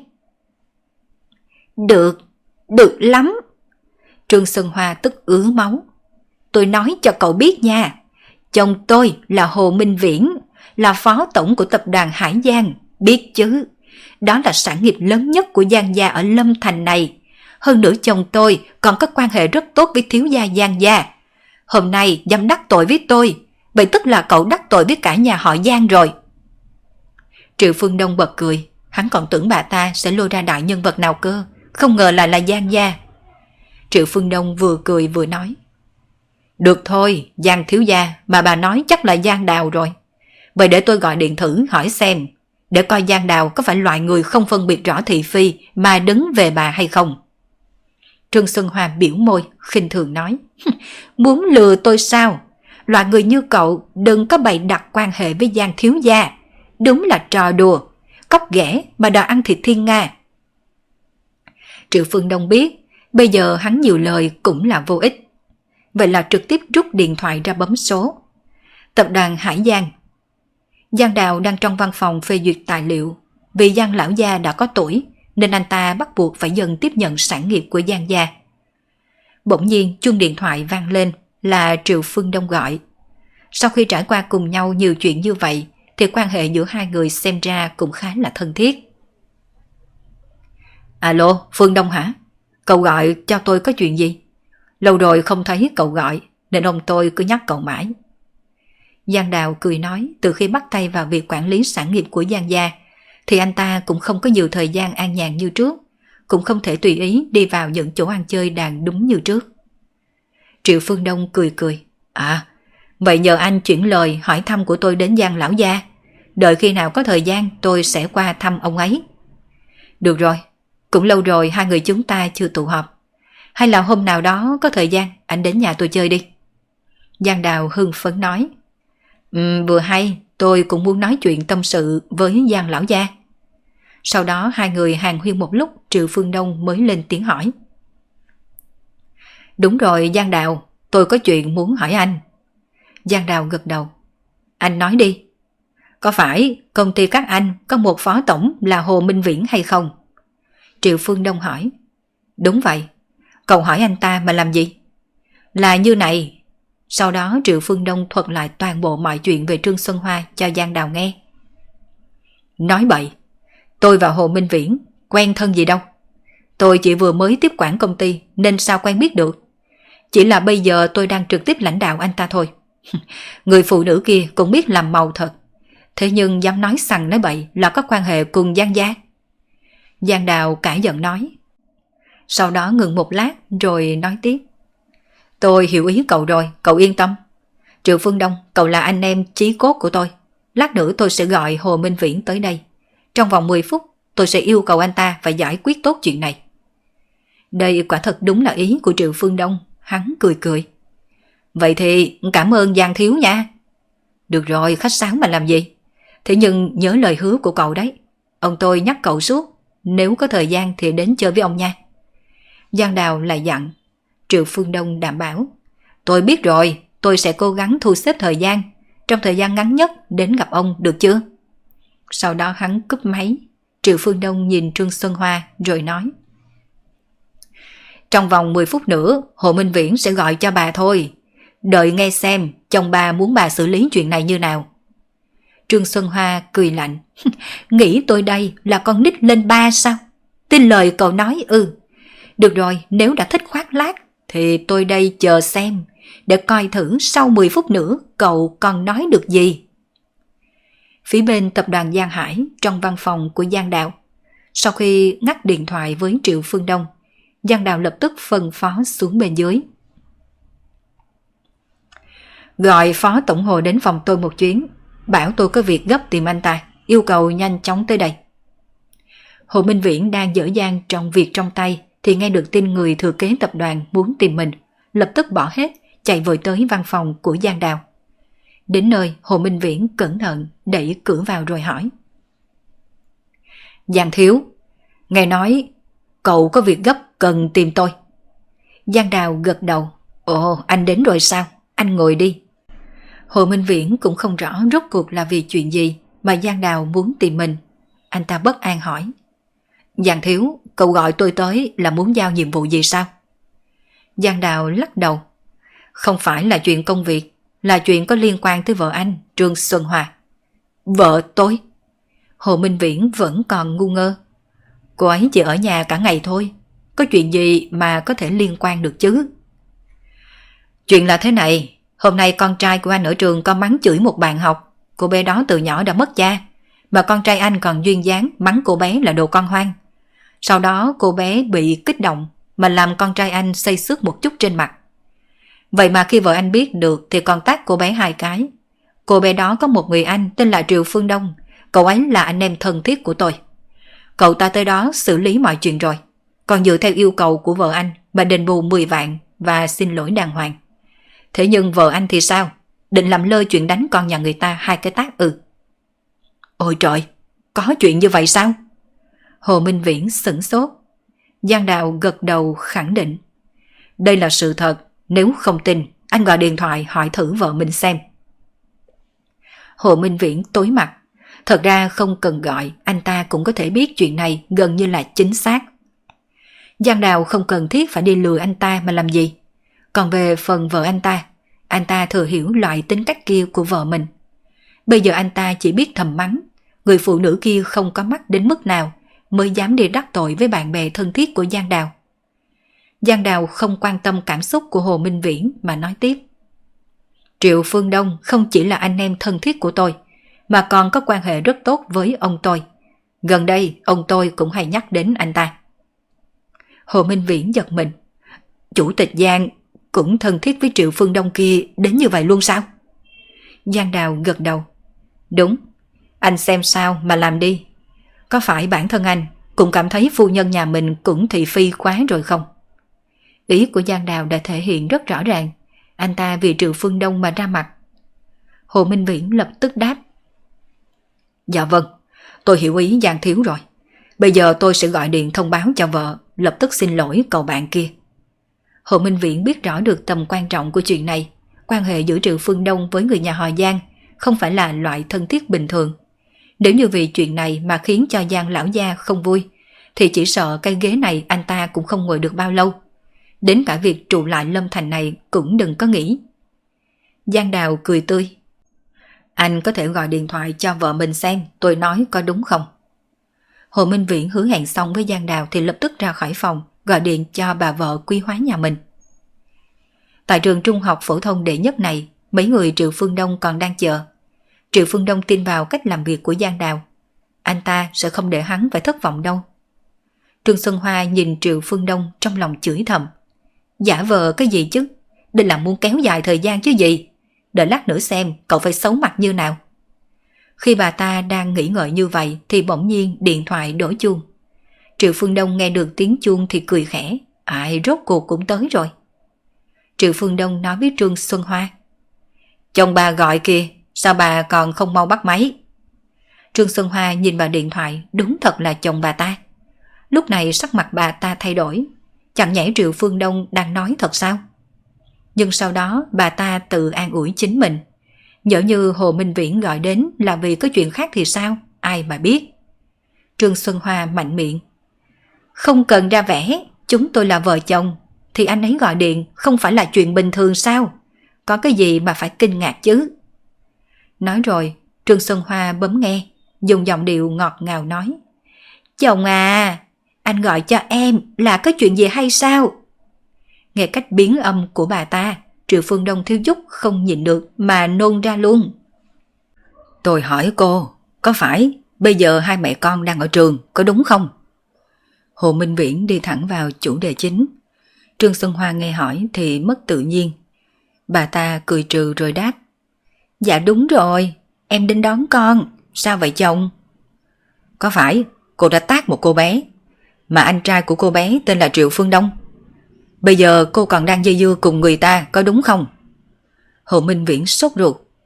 Được lắm. Trương Xuân Hoa tức ứa máu. Tôi nói cho cậu biết nha, chồng tôi là Hồ Minh Viễn, là phó tổng của tập đoàn Hải Giang, biết chứ. Đó là sản nghiệp lớn nhất của Giang gia ở Lâm Thành này. Hơn nữa chồng tôi còn có quan hệ rất tốt với thiếu gia Giang gia. Hôm nay dám đắc tội với tôi, vậy tức là cậu đắc tội với cả nhà họ Giang rồi. Triệu Phương Đông bật cười, hắn còn tưởng bà ta sẽ lôi ra đại nhân vật nào cơ, không ngờ là Giang gia. Triệu Phương Đông vừa cười vừa nói. Được thôi, Giang thiếu gia mà bà nói chắc là Giang Đào rồi. Vậy để tôi gọi điện thử hỏi xem, để coi Giang Đào có phải loại người không phân biệt rõ thị phi mà đứng về bà hay không. Trương Xuân Hoa biểu môi, khinh thường nói. Muốn lừa tôi sao? Loại người như cậu đừng có bày đặt quan hệ với Giang thiếu gia. Đúng là trò đùa, cóc ghẻ mà đòi ăn thịt thiên nga. Triệu Phương Đông biết, bây giờ hắn nhiều lời cũng là vô ích. Vậy là trực tiếp rút điện thoại ra bấm số. Tập đoàn Hải Giang. Giang Đào đang trong văn phòng phê duyệt tài liệu. Vì Giang lão gia đã có tuổi, nên anh ta bắt buộc phải dần tiếp nhận sản nghiệp của Giang gia. Bỗng nhiên chuông điện thoại vang lên, là Triệu Phương Đông gọi. Sau khi trải qua cùng nhau nhiều chuyện như vậy, thì quan hệ giữa hai người xem ra cũng khá là thân thiết. Alo, Phương Đông hả? Cậu gọi cho tôi có chuyện gì? Lâu rồi không thấy cậu gọi, nên ông tôi cứ nhắc cậu mãi. Giang Đào cười nói, từ khi bắt tay vào việc quản lý sản nghiệp của Giang gia, thì anh ta cũng không có nhiều thời gian an nhàn như trước, cũng không thể tùy ý đi vào những chỗ ăn chơi đàn đúng như trước. Triệu Phương Đông cười cười. Vậy nhờ anh chuyển lời hỏi thăm của tôi đến Giang lão gia. Đợi khi nào có thời gian tôi sẽ qua thăm ông ấy. Được rồi, cũng lâu rồi hai người chúng ta chưa tụ họp. Hay là hôm nào đó có thời gian anh đến nhà tôi chơi đi. Giang Đào hưng phấn nói. Vừa hay, tôi cũng muốn nói chuyện tâm sự với Giang lão gia. Sau đó hai người hàn huyên một lúc, Triệu Phương Đông mới lên tiếng hỏi. Đúng rồi Giang Đào, tôi có chuyện muốn hỏi anh. Giang Đào gật đầu. Anh nói đi. Có phải công ty các anh có một phó tổng là Hồ Minh Viễn hay không? Triệu Phương Đông hỏi. Đúng vậy. Cậu hỏi anh ta mà làm gì? Là như này. Sau đó Triệu Phương Đông thuật lại toàn bộ mọi chuyện về Trương Xuân Hoa cho Giang Đào nghe. Nói bậy. Tôi và Hồ Minh Viễn quen thân gì đâu. Tôi chỉ vừa mới tiếp quản công ty nên sao quen biết được. Chỉ là bây giờ tôi đang trực tiếp lãnh đạo anh ta thôi. Người phụ nữ kia cũng biết làm màu thật. Thế nhưng dám nói sằng nói bậy là có quan hệ cùng Giang gia. Giang Đào cãi giận nói. Sau đó ngừng một lát rồi nói tiếp. Tôi hiểu ý cậu rồi, cậu yên tâm. Triệu Phương Đông, cậu là anh em chí cốt của tôi. Lát nữa tôi sẽ gọi Hồ Minh Viễn tới đây. Trong vòng 10 phút tôi sẽ yêu cầu anh ta phải giải quyết tốt chuyện này. Đây quả thật đúng là ý của Triệu Phương Đông. Hắn cười cười. Vậy thì cảm ơn Giang thiếu nha. Được rồi, khách sáo mà làm gì. Thế nhưng nhớ lời hứa của cậu đấy. Ông tôi nhắc cậu suốt, nếu có thời gian thì đến chơi với ông nha. Giang Đào lại dặn. Triệu Phương Đông đảm bảo. Tôi biết rồi, tôi sẽ cố gắng thu xếp thời gian. Trong thời gian ngắn nhất đến gặp ông được chưa? Sau đó hắn cúp máy. Triệu Phương Đông nhìn Trương Xuân Hoa rồi nói. Trong vòng 10 phút nữa Hồ Minh Viễn sẽ gọi cho bà thôi. Đợi nghe xem chồng bà muốn bà xử lý chuyện này như nào. Trương Xuân Hoa cười lạnh. Nghĩ tôi đây là con nít lên 3 sao? Tin lời cậu nói ư? Được rồi, nếu đã thích khoác lác thì tôi đây chờ xem, để coi thử sau 10 phút nữa cậu còn nói được gì. Phía bên tập đoàn Giang Hải, trong văn phòng của Giang Đào, sau khi ngắt điện thoại với Triệu Phương Đông, Giang Đào lập tức phân phó xuống bên dưới. Gọi phó tổng hồ đến phòng tôi một chuyến, bảo tôi có việc gấp tìm anh ta, yêu cầu nhanh chóng tới đây. Hồ Minh Viễn đang dở dang trong việc trong tay thì nghe được tin người thừa kế tập đoàn muốn tìm mình, lập tức bỏ hết, chạy vội tới văn phòng của Giang Đào. Đến nơi, Hồ Minh Viễn cẩn thận đẩy cửa vào rồi hỏi. Giang thiếu, nghe nói cậu có việc gấp cần tìm tôi. Giang Đào gật đầu. Ồ, anh đến rồi sao? Anh ngồi đi. Hồ Minh Viễn cũng không rõ rốt cuộc là vì chuyện gì mà Giang Đào muốn tìm mình. Anh ta bất an hỏi. Giang thiếu, cậu gọi tôi tới là muốn giao nhiệm vụ gì sao? Giang Đào lắc đầu. Không phải là chuyện công việc, là chuyện có liên quan tới vợ anh, Trương Xuân Hoa. Vợ tôi? Hồ Minh Viễn vẫn còn ngu ngơ. Cô ấy chỉ ở nhà cả ngày thôi, có chuyện gì mà có thể liên quan được chứ? Chuyện là thế này, hôm nay con trai của anh ở trường có mắng chửi một bạn học. Cô bé đó từ nhỏ đã mất cha, mà con trai anh còn duyên dáng mắng cô bé là đồ con hoang. Sau đó cô bé bị kích động mà làm con trai anh xây xước một chút trên mặt. Vậy mà khi vợ anh biết được thì còn tát cô bé 2 cái. Cô bé đó có một người anh tên là Triệu Phương Đông, cậu ấy là anh em thân thiết của tôi. Cậu ta tới đó xử lý mọi chuyện rồi, còn dựa theo yêu cầu của vợ anh mà đền bù 10 vạn và xin lỗi đàng hoàng. Thế nhưng vợ anh thì sao? Định làm lơ chuyện đánh con nhà người ta 2 cái tát ư? Ôi trời, có chuyện như vậy sao? Hồ Minh Viễn sửng sốt. Giang Đào gật đầu khẳng định. Đây là sự thật, nếu không tin, anh gọi điện thoại hỏi thử vợ mình xem. Hồ Minh Viễn tối mặt. Thật ra không cần gọi, anh ta cũng có thể biết chuyện này gần như là chính xác. Giang Đào không cần thiết phải đi lừa anh ta mà làm gì. Còn về phần vợ anh ta thừa hiểu loại tính cách kia của vợ mình. Bây giờ anh ta chỉ biết thầm mắng, người phụ nữ kia không có mắt đến mức nào mới dám đi đắc tội với bạn bè thân thiết của Giang Đào. Giang Đào không quan tâm cảm xúc của Hồ Minh Viễn mà nói tiếp. Triệu Phương Đông không chỉ là anh em thân thiết của tôi, mà còn có quan hệ rất tốt với ông tôi. Gần đây ông tôi cũng hay nhắc đến anh ta. Hồ Minh Viễn giật mình. Chủ tịch Giang cũng thân thiết với Triệu Phương Đông kia đến như vậy luôn sao? Giang Đào gật đầu. Đúng, anh xem sao mà làm đi. Có phải bản thân anh cũng cảm thấy phu nhân nhà mình cũng thị phi quá rồi không? Ý của Giang Đào đã thể hiện rất rõ ràng. Anh ta vì Triệu Phương Đông mà ra mặt. Hồ Minh Viễn lập tức đáp. Dạ vâng, tôi hiểu ý Giang thiếu rồi. Bây giờ tôi sẽ gọi điện thông báo cho vợ, lập tức xin lỗi cậu bạn kia. Hồ Minh Viễn biết rõ được tầm quan trọng của chuyện này. Quan hệ giữa Triệu Phương Đông với người nhà họ Giang không phải là loại thân thiết bình thường. Nếu như vì chuyện này mà khiến cho Giang lão gia không vui, thì chỉ sợ cái ghế này anh ta cũng không ngồi được bao lâu. Đến cả việc trụ lại Lâm Thành này cũng đừng có nghĩ. Giang Đào cười tươi. Anh có thể gọi điện thoại cho vợ mình xem tôi nói có đúng không? Hồ Minh Viễn hứa hẹn xong với Giang Đào thì lập tức ra khỏi phòng, gọi điện cho bà vợ quý hóa nhà mình. Tại trường trung học phổ thông đệ nhất này, mấy người Triệu Phương Đông còn đang chờ. Triệu Phương Đông tin vào cách làm việc của Giang Đào. Anh ta sẽ không để hắn phải thất vọng đâu. Trương Xuân Hoa nhìn Triệu Phương Đông trong lòng chửi thầm. Giả vờ cái gì chứ? Đây là muốn kéo dài thời gian chứ gì? Đợi lát nữa xem cậu phải xấu mặt như nào. Khi bà ta đang nghĩ ngợi như vậy thì bỗng nhiên điện thoại đổ chuông. Triệu Phương Đông nghe được tiếng chuông thì cười khẽ. Ai rốt cuộc cũng tới rồi. Triệu Phương Đông nói với Trương Xuân Hoa. Chồng bà gọi kìa, sao bà còn không mau bắt máy? Trương Xuân Hoa nhìn vào điện thoại, đúng thật là chồng bà ta. Lúc này sắc mặt bà ta thay đổi. Chẳng nhẽ Triệu Phương Đông đang nói thật sao? Nhưng sau đó bà ta tự an ủi chính mình. Nhỡ như Hồ Minh Viễn gọi đến là vì có chuyện khác thì sao? Ai mà biết. Trương Xuân Hoa mạnh miệng. Không cần ra vẻ, chúng tôi là vợ chồng. Thì anh ấy gọi điện không phải là chuyện bình thường sao? Có cái gì mà phải kinh ngạc chứ? Nói rồi, Trương Xuân Hoa bấm nghe, dùng giọng điệu ngọt ngào nói. Chồng à, anh gọi cho em là có chuyện gì hay sao? Nghe cách biến âm của bà ta, Triệu Phương Đông thiếu chút không nhịn được mà nôn ra luôn. Tôi hỏi cô, có phải bây giờ hai mẹ con đang ở trường, có đúng không? Hồ Minh Viễn đi thẳng vào chủ đề chính. Trương Xuân Hoa nghe hỏi thì mất tự nhiên. Bà ta cười trừ rồi đáp. Dạ đúng rồi, em đến đón con, sao vậy chồng? Có phải cô đã tát một cô bé, mà anh trai của cô bé tên là Triệu Phương Đông? Bây giờ cô còn đang dây dưa cùng người ta, có đúng không? Hồ Minh Viễn sốt ruột.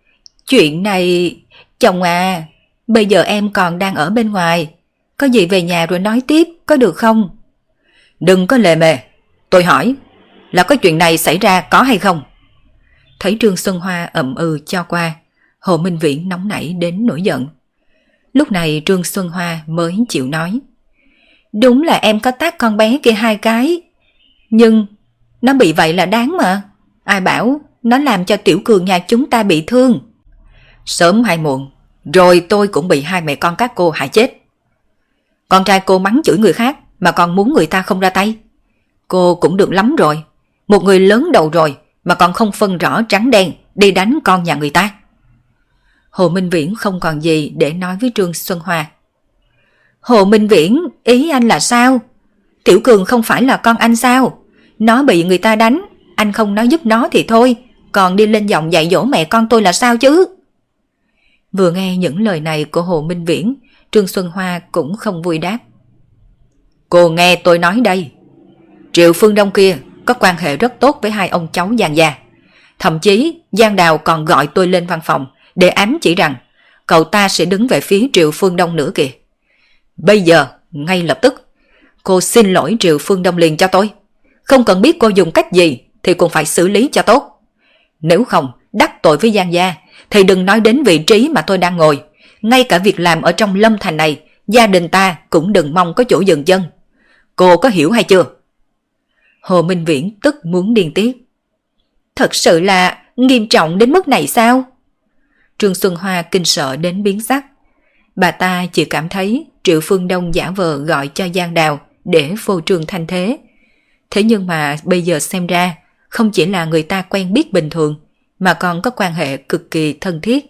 Chuyện này... Chồng à, bây giờ em còn đang ở bên ngoài. Có gì về nhà rồi nói tiếp, có được không? Đừng có lề mề. Tôi hỏi là có chuyện này xảy ra có hay không? Thấy Trương Xuân Hoa ậm ừ cho qua, Hồ Minh Viễn nóng nảy đến nổi giận. Lúc này Trương Xuân Hoa mới chịu nói. Đúng là em có tát con bé kia 2 cái. Nhưng nó bị vậy là đáng mà. Ai bảo nó làm cho Tiểu Cường nhà chúng ta bị thương. Sớm hay muộn, rồi tôi cũng bị hai mẹ con các cô hại chết. Con trai cô mắng chửi người khác mà còn muốn người ta không ra tay. Cô cũng được lắm rồi. Một người lớn đầu rồi mà còn không phân rõ trắng đen đi đánh con nhà người ta. Hồ Minh Viễn không còn gì để nói với Trương Xuân Hoa. Hồ Minh Viễn, ý anh là sao? Tiểu Cường không phải là con anh sao? Nó bị người ta đánh, anh không nói giúp nó thì thôi, còn đi lên giọng dạy dỗ mẹ con tôi là sao chứ? Vừa nghe những lời này của Hồ Minh Viễn, Trương Xuân Hoa cũng không vui đáp. Cô nghe tôi nói đây. Triệu Phương Đông kia có quan hệ rất tốt với hai ông cháu Giang gia. Thậm chí Giang Đào còn gọi tôi lên văn phòng để ám chỉ rằng cậu ta sẽ đứng về phía Triệu Phương Đông nữa kìa. Bây giờ, ngay lập tức, cô xin lỗi Triệu Phương Đông liền cho tôi. Không cần biết cô dùng cách gì thì cũng phải xử lý cho tốt. Nếu không đắc tội với Giang gia thì đừng nói đến vị trí mà tôi đang ngồi. Ngay cả việc làm ở trong Lâm Thành này, gia đình ta cũng đừng mong có chỗ dừng chân. Cô có hiểu hay chưa? Hồ Minh Viễn tức muốn điên tiết. Thật sự là nghiêm trọng đến mức này sao? Trương Xuân Hoa kinh sợ đến biến sắc. Bà ta chỉ cảm thấy Triệu Phương Đông giả vờ gọi cho Giang Đào để phô trương thanh thế. Thế nhưng mà bây giờ xem ra không chỉ là người ta quen biết bình thường mà còn có quan hệ cực kỳ thân thiết.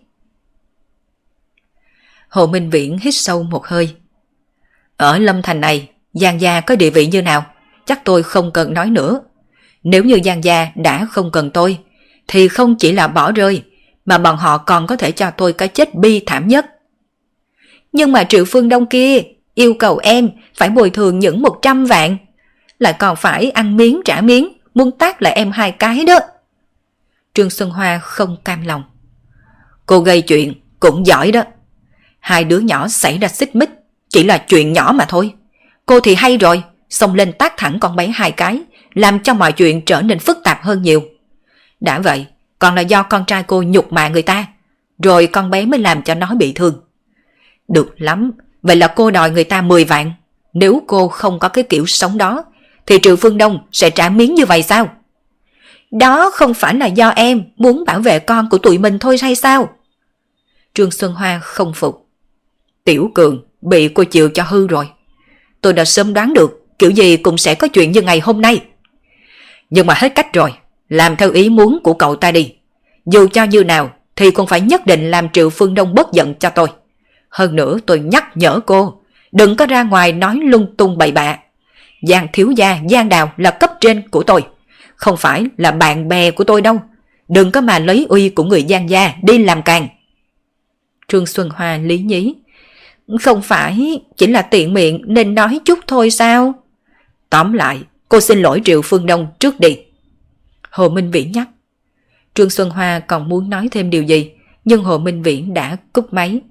Hồ Minh Viễn hít sâu một hơi. Ở Lâm Thành này, Giang gia có địa vị như nào? Chắc tôi không cần nói nữa. Nếu như Giang gia đã không cần tôi, thì không chỉ là bỏ rơi, mà bọn họ còn có thể cho tôi cái chết bi thảm nhất. Nhưng mà Triệu Phương Đông kia yêu cầu em phải bồi thường những 100 vạn, lại còn phải ăn miếng trả miếng, muốn tát lại em 2 cái đó. Trương Xuân Hoa không cam lòng. Cô gây chuyện cũng giỏi đó. Hai đứa nhỏ xảy ra xích mích chỉ là chuyện nhỏ mà thôi. Cô thì hay rồi, xông lên tát thẳng con bé 2 cái, làm cho mọi chuyện trở nên phức tạp hơn nhiều. Đã vậy, còn là do con trai cô nhục mạ người ta, rồi con bé mới làm cho nó bị thương. Được lắm, vậy là cô đòi người ta 10 vạn. Nếu cô không có cái kiểu sống đó, thì Triệu Phương Đông sẽ trả miếng như vậy sao? Đó không phải là do em muốn bảo vệ con của tụi mình thôi hay sao? Trương Xuân Hoa không phục. Tiểu Cường bị cô chịu cho hư rồi. Tôi đã sớm đoán được kiểu gì cũng sẽ có chuyện như ngày hôm nay. Nhưng mà hết cách rồi, làm theo ý muốn của cậu ta đi. Dù cho như nào thì cũng phải nhất định làm Triệu Phương Đông bớt giận cho tôi. Hơn nữa tôi nhắc nhở cô, đừng có ra ngoài nói lung tung bậy bạ. Giang thiếu gia Giang Đào là cấp trên của tôi, không phải là bạn bè của tôi đâu. Đừng có mà lấy uy của người Giang gia đi làm càng. Trương Xuân Hoa lý nhí. Không phải chỉ là tiện miệng nên nói chút thôi sao? Tóm lại, cô xin lỗi Triệu Phương Đông trước đi. Hồ Minh Viễn nhắc. Trương Xuân Hoa còn muốn nói thêm điều gì, nhưng Hồ Minh Viễn đã cúp máy.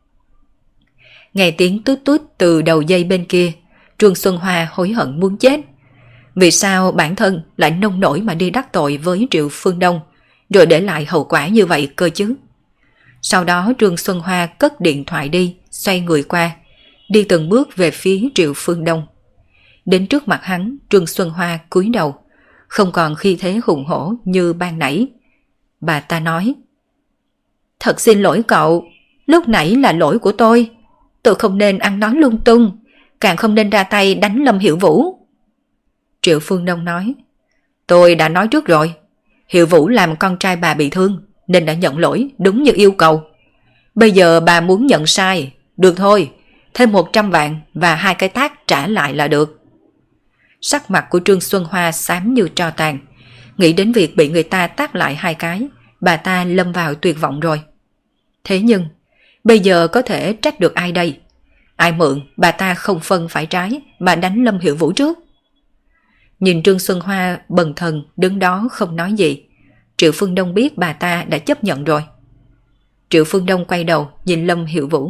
Nghe tiếng tút tút từ đầu dây bên kia, Trương Xuân Hoa hối hận muốn chết. Vì sao bản thân lại nông nổi mà đi đắc tội với Triệu Phương Đông, rồi để lại hậu quả như vậy cơ chứ? Sau đó Trương Xuân Hoa cất điện thoại đi, xoay người qua, đi từng bước về phía Triệu Phương Đông. Đến trước mặt hắn, Trương Xuân Hoa cúi đầu, không còn khí thế hùng hổ như ban nãy. Bà ta nói: Thật xin lỗi cậu, lúc nãy là lỗi của tôi không nên ăn nói lung tung, càng không nên ra tay đánh Lâm Hiểu Vũ. Triệu Phương Đông nói: Tôi đã nói trước rồi, Hiểu Vũ làm con trai bà bị thương nên đã nhận lỗi đúng như yêu cầu. Bây giờ bà muốn nhận sai, được thôi, thêm 100 vạn và 2 cái tát trả lại là được. Sắc mặt của Trương Xuân Hoa xám như tro tàn, nghĩ đến việc bị người ta tát lại 2 cái, bà ta lâm vào tuyệt vọng rồi. Thế nhưng, bây giờ có thể trách được ai đây? Ai mượn bà ta không phân phải trái mà đánh Lâm Hiểu Vũ trước? Nhìn Trương Xuân Hoa bần thần đứng đó không nói gì, Triệu Phương Đông biết bà ta đã chấp nhận rồi. Triệu Phương Đông quay đầu nhìn Lâm Hiểu Vũ.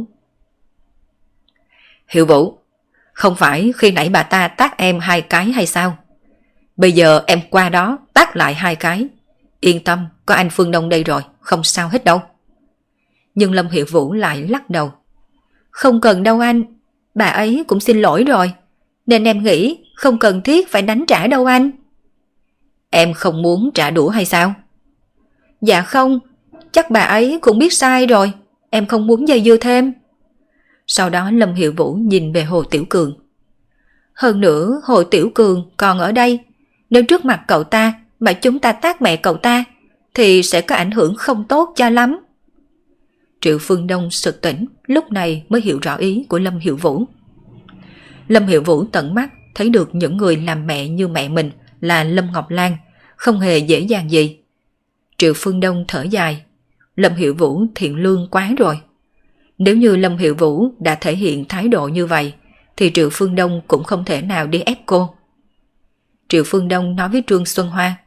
Hiểu Vũ, không phải khi nãy bà ta tát em 2 cái hay sao? Bây giờ em qua đó tát lại 2 cái. Yên tâm, có anh Phương Đông đây rồi, không sao hết đâu. Nhưng Lâm Hiểu Vũ lại lắc đầu. Không cần đâu anh, bà ấy cũng xin lỗi rồi, nên em nghĩ không cần thiết phải đánh trả đâu anh. Em không muốn trả đũa hay sao? Dạ không, chắc bà ấy cũng biết sai rồi, em không muốn dây dưa thêm. Sau đó Lâm Hiểu Vũ nhìn về Hồ Tiểu Cường. Hơn nữa Hồ Tiểu Cường còn ở đây, nếu trước mặt cậu ta mà chúng ta tát mẹ cậu ta thì sẽ có ảnh hưởng không tốt cho lắm. Triệu Phương Đông sực tỉnh, lúc này mới hiểu rõ ý của Lâm Hiểu Vũ. Lâm Hiểu Vũ tận mắt thấy được những người làm mẹ như mẹ mình là Lâm Ngọc Lan không hề dễ dàng gì. Triệu Phương Đông thở dài, Lâm Hiểu Vũ thiện lương quá rồi. Nếu như Lâm Hiểu Vũ đã thể hiện thái độ như vậy thì Triệu Phương Đông cũng không thể nào đi ép cô. Triệu Phương Đông nói với Trương Xuân Hoa.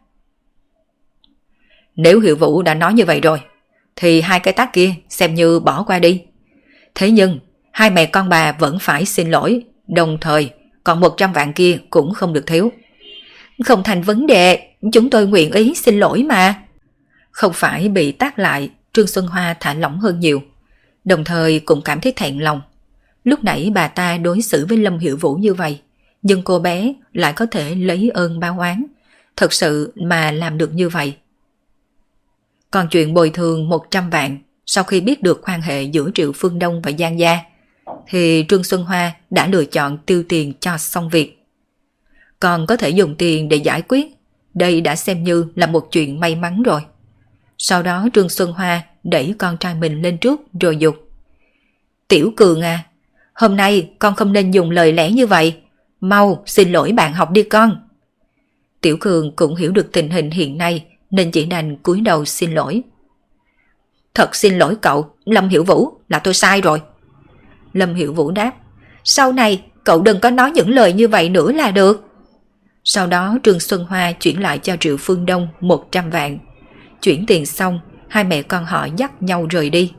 Nếu Hiểu Vũ đã nói như vậy rồi thì 2 cái tát kia xem như bỏ qua đi. Thế nhưng 2 mẹ con bà vẫn phải xin lỗi, đồng thời còn 100 vạn kia cũng không được thiếu. Không thành vấn đề, chúng tôi nguyện ý xin lỗi mà. Không phải bị tát lại, Trương Xuân Hoa thả lỏng hơn nhiều, đồng thời cũng cảm thấy thẹn lòng. Lúc nãy bà ta đối xử với Lâm Hiểu Vũ như vậy, nhưng cô bé lại có thể lấy ơn báo oán, thật sự mà làm được như vậy. Còn chuyện bồi thường 100 vạn sau khi biết được quan hệ giữa Triệu Phương Đông và Giang gia thì Trương Xuân Hoa đã lựa chọn tiêu tiền cho xong việc. Còn có thể dùng tiền để giải quyết, đây đã xem như là một chuyện may mắn rồi. Sau đó Trương Xuân Hoa đẩy con trai mình lên trước rồi dục. Tiểu Cường à, hôm nay con không nên dùng lời lẽ như vậy, mau xin lỗi bạn học đi con. Tiểu Cường cũng hiểu được tình hình hiện nay nên chỉ đành cúi đầu xin lỗi. Thật xin lỗi cậu, Lâm Hiểu Vũ, là tôi sai rồi. Lâm Hiểu Vũ đáp, sau này cậu đừng có nói những lời như vậy nữa là được. Sau đó Trương Xuân Hoa chuyển lại cho Triệu Phương Đông 100 vạn. Chuyển tiền xong, 2 mẹ con họ dắt nhau rời đi.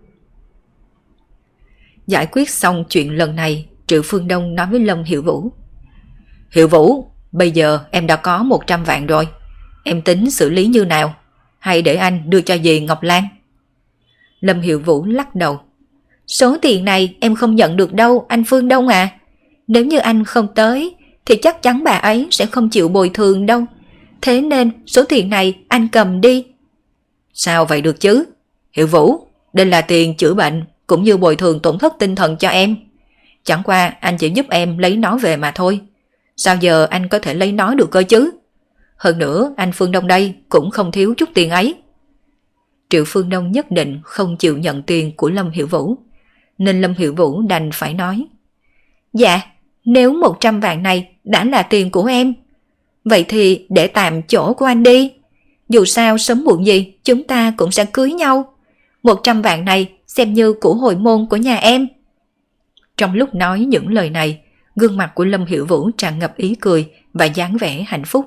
Giải quyết xong chuyện lần này, Triệu Phương Đông nói với Lâm Hiểu Vũ. Hiểu Vũ, bây giờ em đã có 100 vạn rồi, em tính xử lý như nào? Hay để anh đưa cho dì Ngọc Lan? Lâm Hiểu Vũ lắc đầu. Số tiền này em không nhận được đâu anh Phương Đông à. Nếu như anh không tới thì chắc chắn bà ấy sẽ không chịu bồi thường đâu. Thế nên số tiền này anh cầm đi. Sao vậy được chứ? Hiểu Vũ, đây là tiền chữa bệnh cũng như bồi thường tổn thất tinh thần cho em. Chẳng qua anh chỉ giúp em lấy nó về mà thôi. Sao giờ anh có thể lấy nó được cơ chứ? Hơn nữa anh Phương Đông đây cũng không thiếu chút tiền ấy. Triệu Phương Đông nhất định không chịu nhận tiền của Lâm Hiểu Vũ, nên Lâm Hiểu Vũ đành phải nói. Dạ, nếu 100 vạn này đã là tiền của em, vậy thì để tạm chỗ của anh đi. Dù sao sớm muộn gì chúng ta cũng sẽ cưới nhau. 100 vạn này xem như của hồi môn của nhà em. Trong lúc nói những lời này, gương mặt của Lâm Hiểu Vũ tràn ngập ý cười và dáng vẻ hạnh phúc.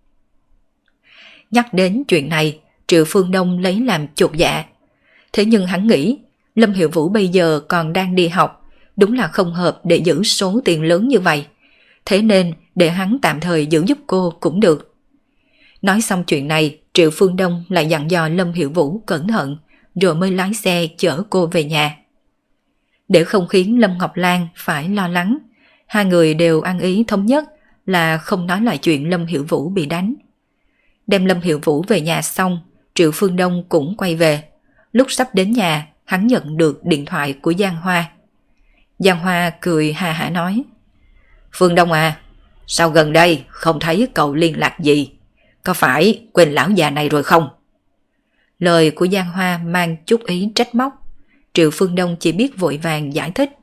Nhắc đến chuyện này, Triệu Phương Đông lấy làm chột dạ. Thế nhưng hắn nghĩ Lâm Hiểu Vũ bây giờ còn đang đi học, đúng là không hợp để giữ số tiền lớn như vậy. Thế nên để hắn tạm thời giữ giúp cô cũng được. Nói xong chuyện này, Triệu Phương Đông lại dặn dò Lâm Hiểu Vũ cẩn thận, rồi mới lái xe chở cô về nhà. Để không khiến Lâm Ngọc Lan phải lo lắng, 2 người đều ăn ý thống nhất là không nói lại chuyện Lâm Hiểu Vũ bị đánh. Đem Lâm Hiểu Vũ về nhà xong, Triệu Phương Đông cũng quay về. Lúc sắp đến nhà, hắn nhận được điện thoại của Giang Hoa. Giang Hoa cười hà hả nói. Phương Đông à, sao gần đây không thấy cậu liên lạc gì? Có phải quên lão già này rồi không? Lời của Giang Hoa mang chút ý trách móc. Triệu Phương Đông chỉ biết vội vàng giải thích.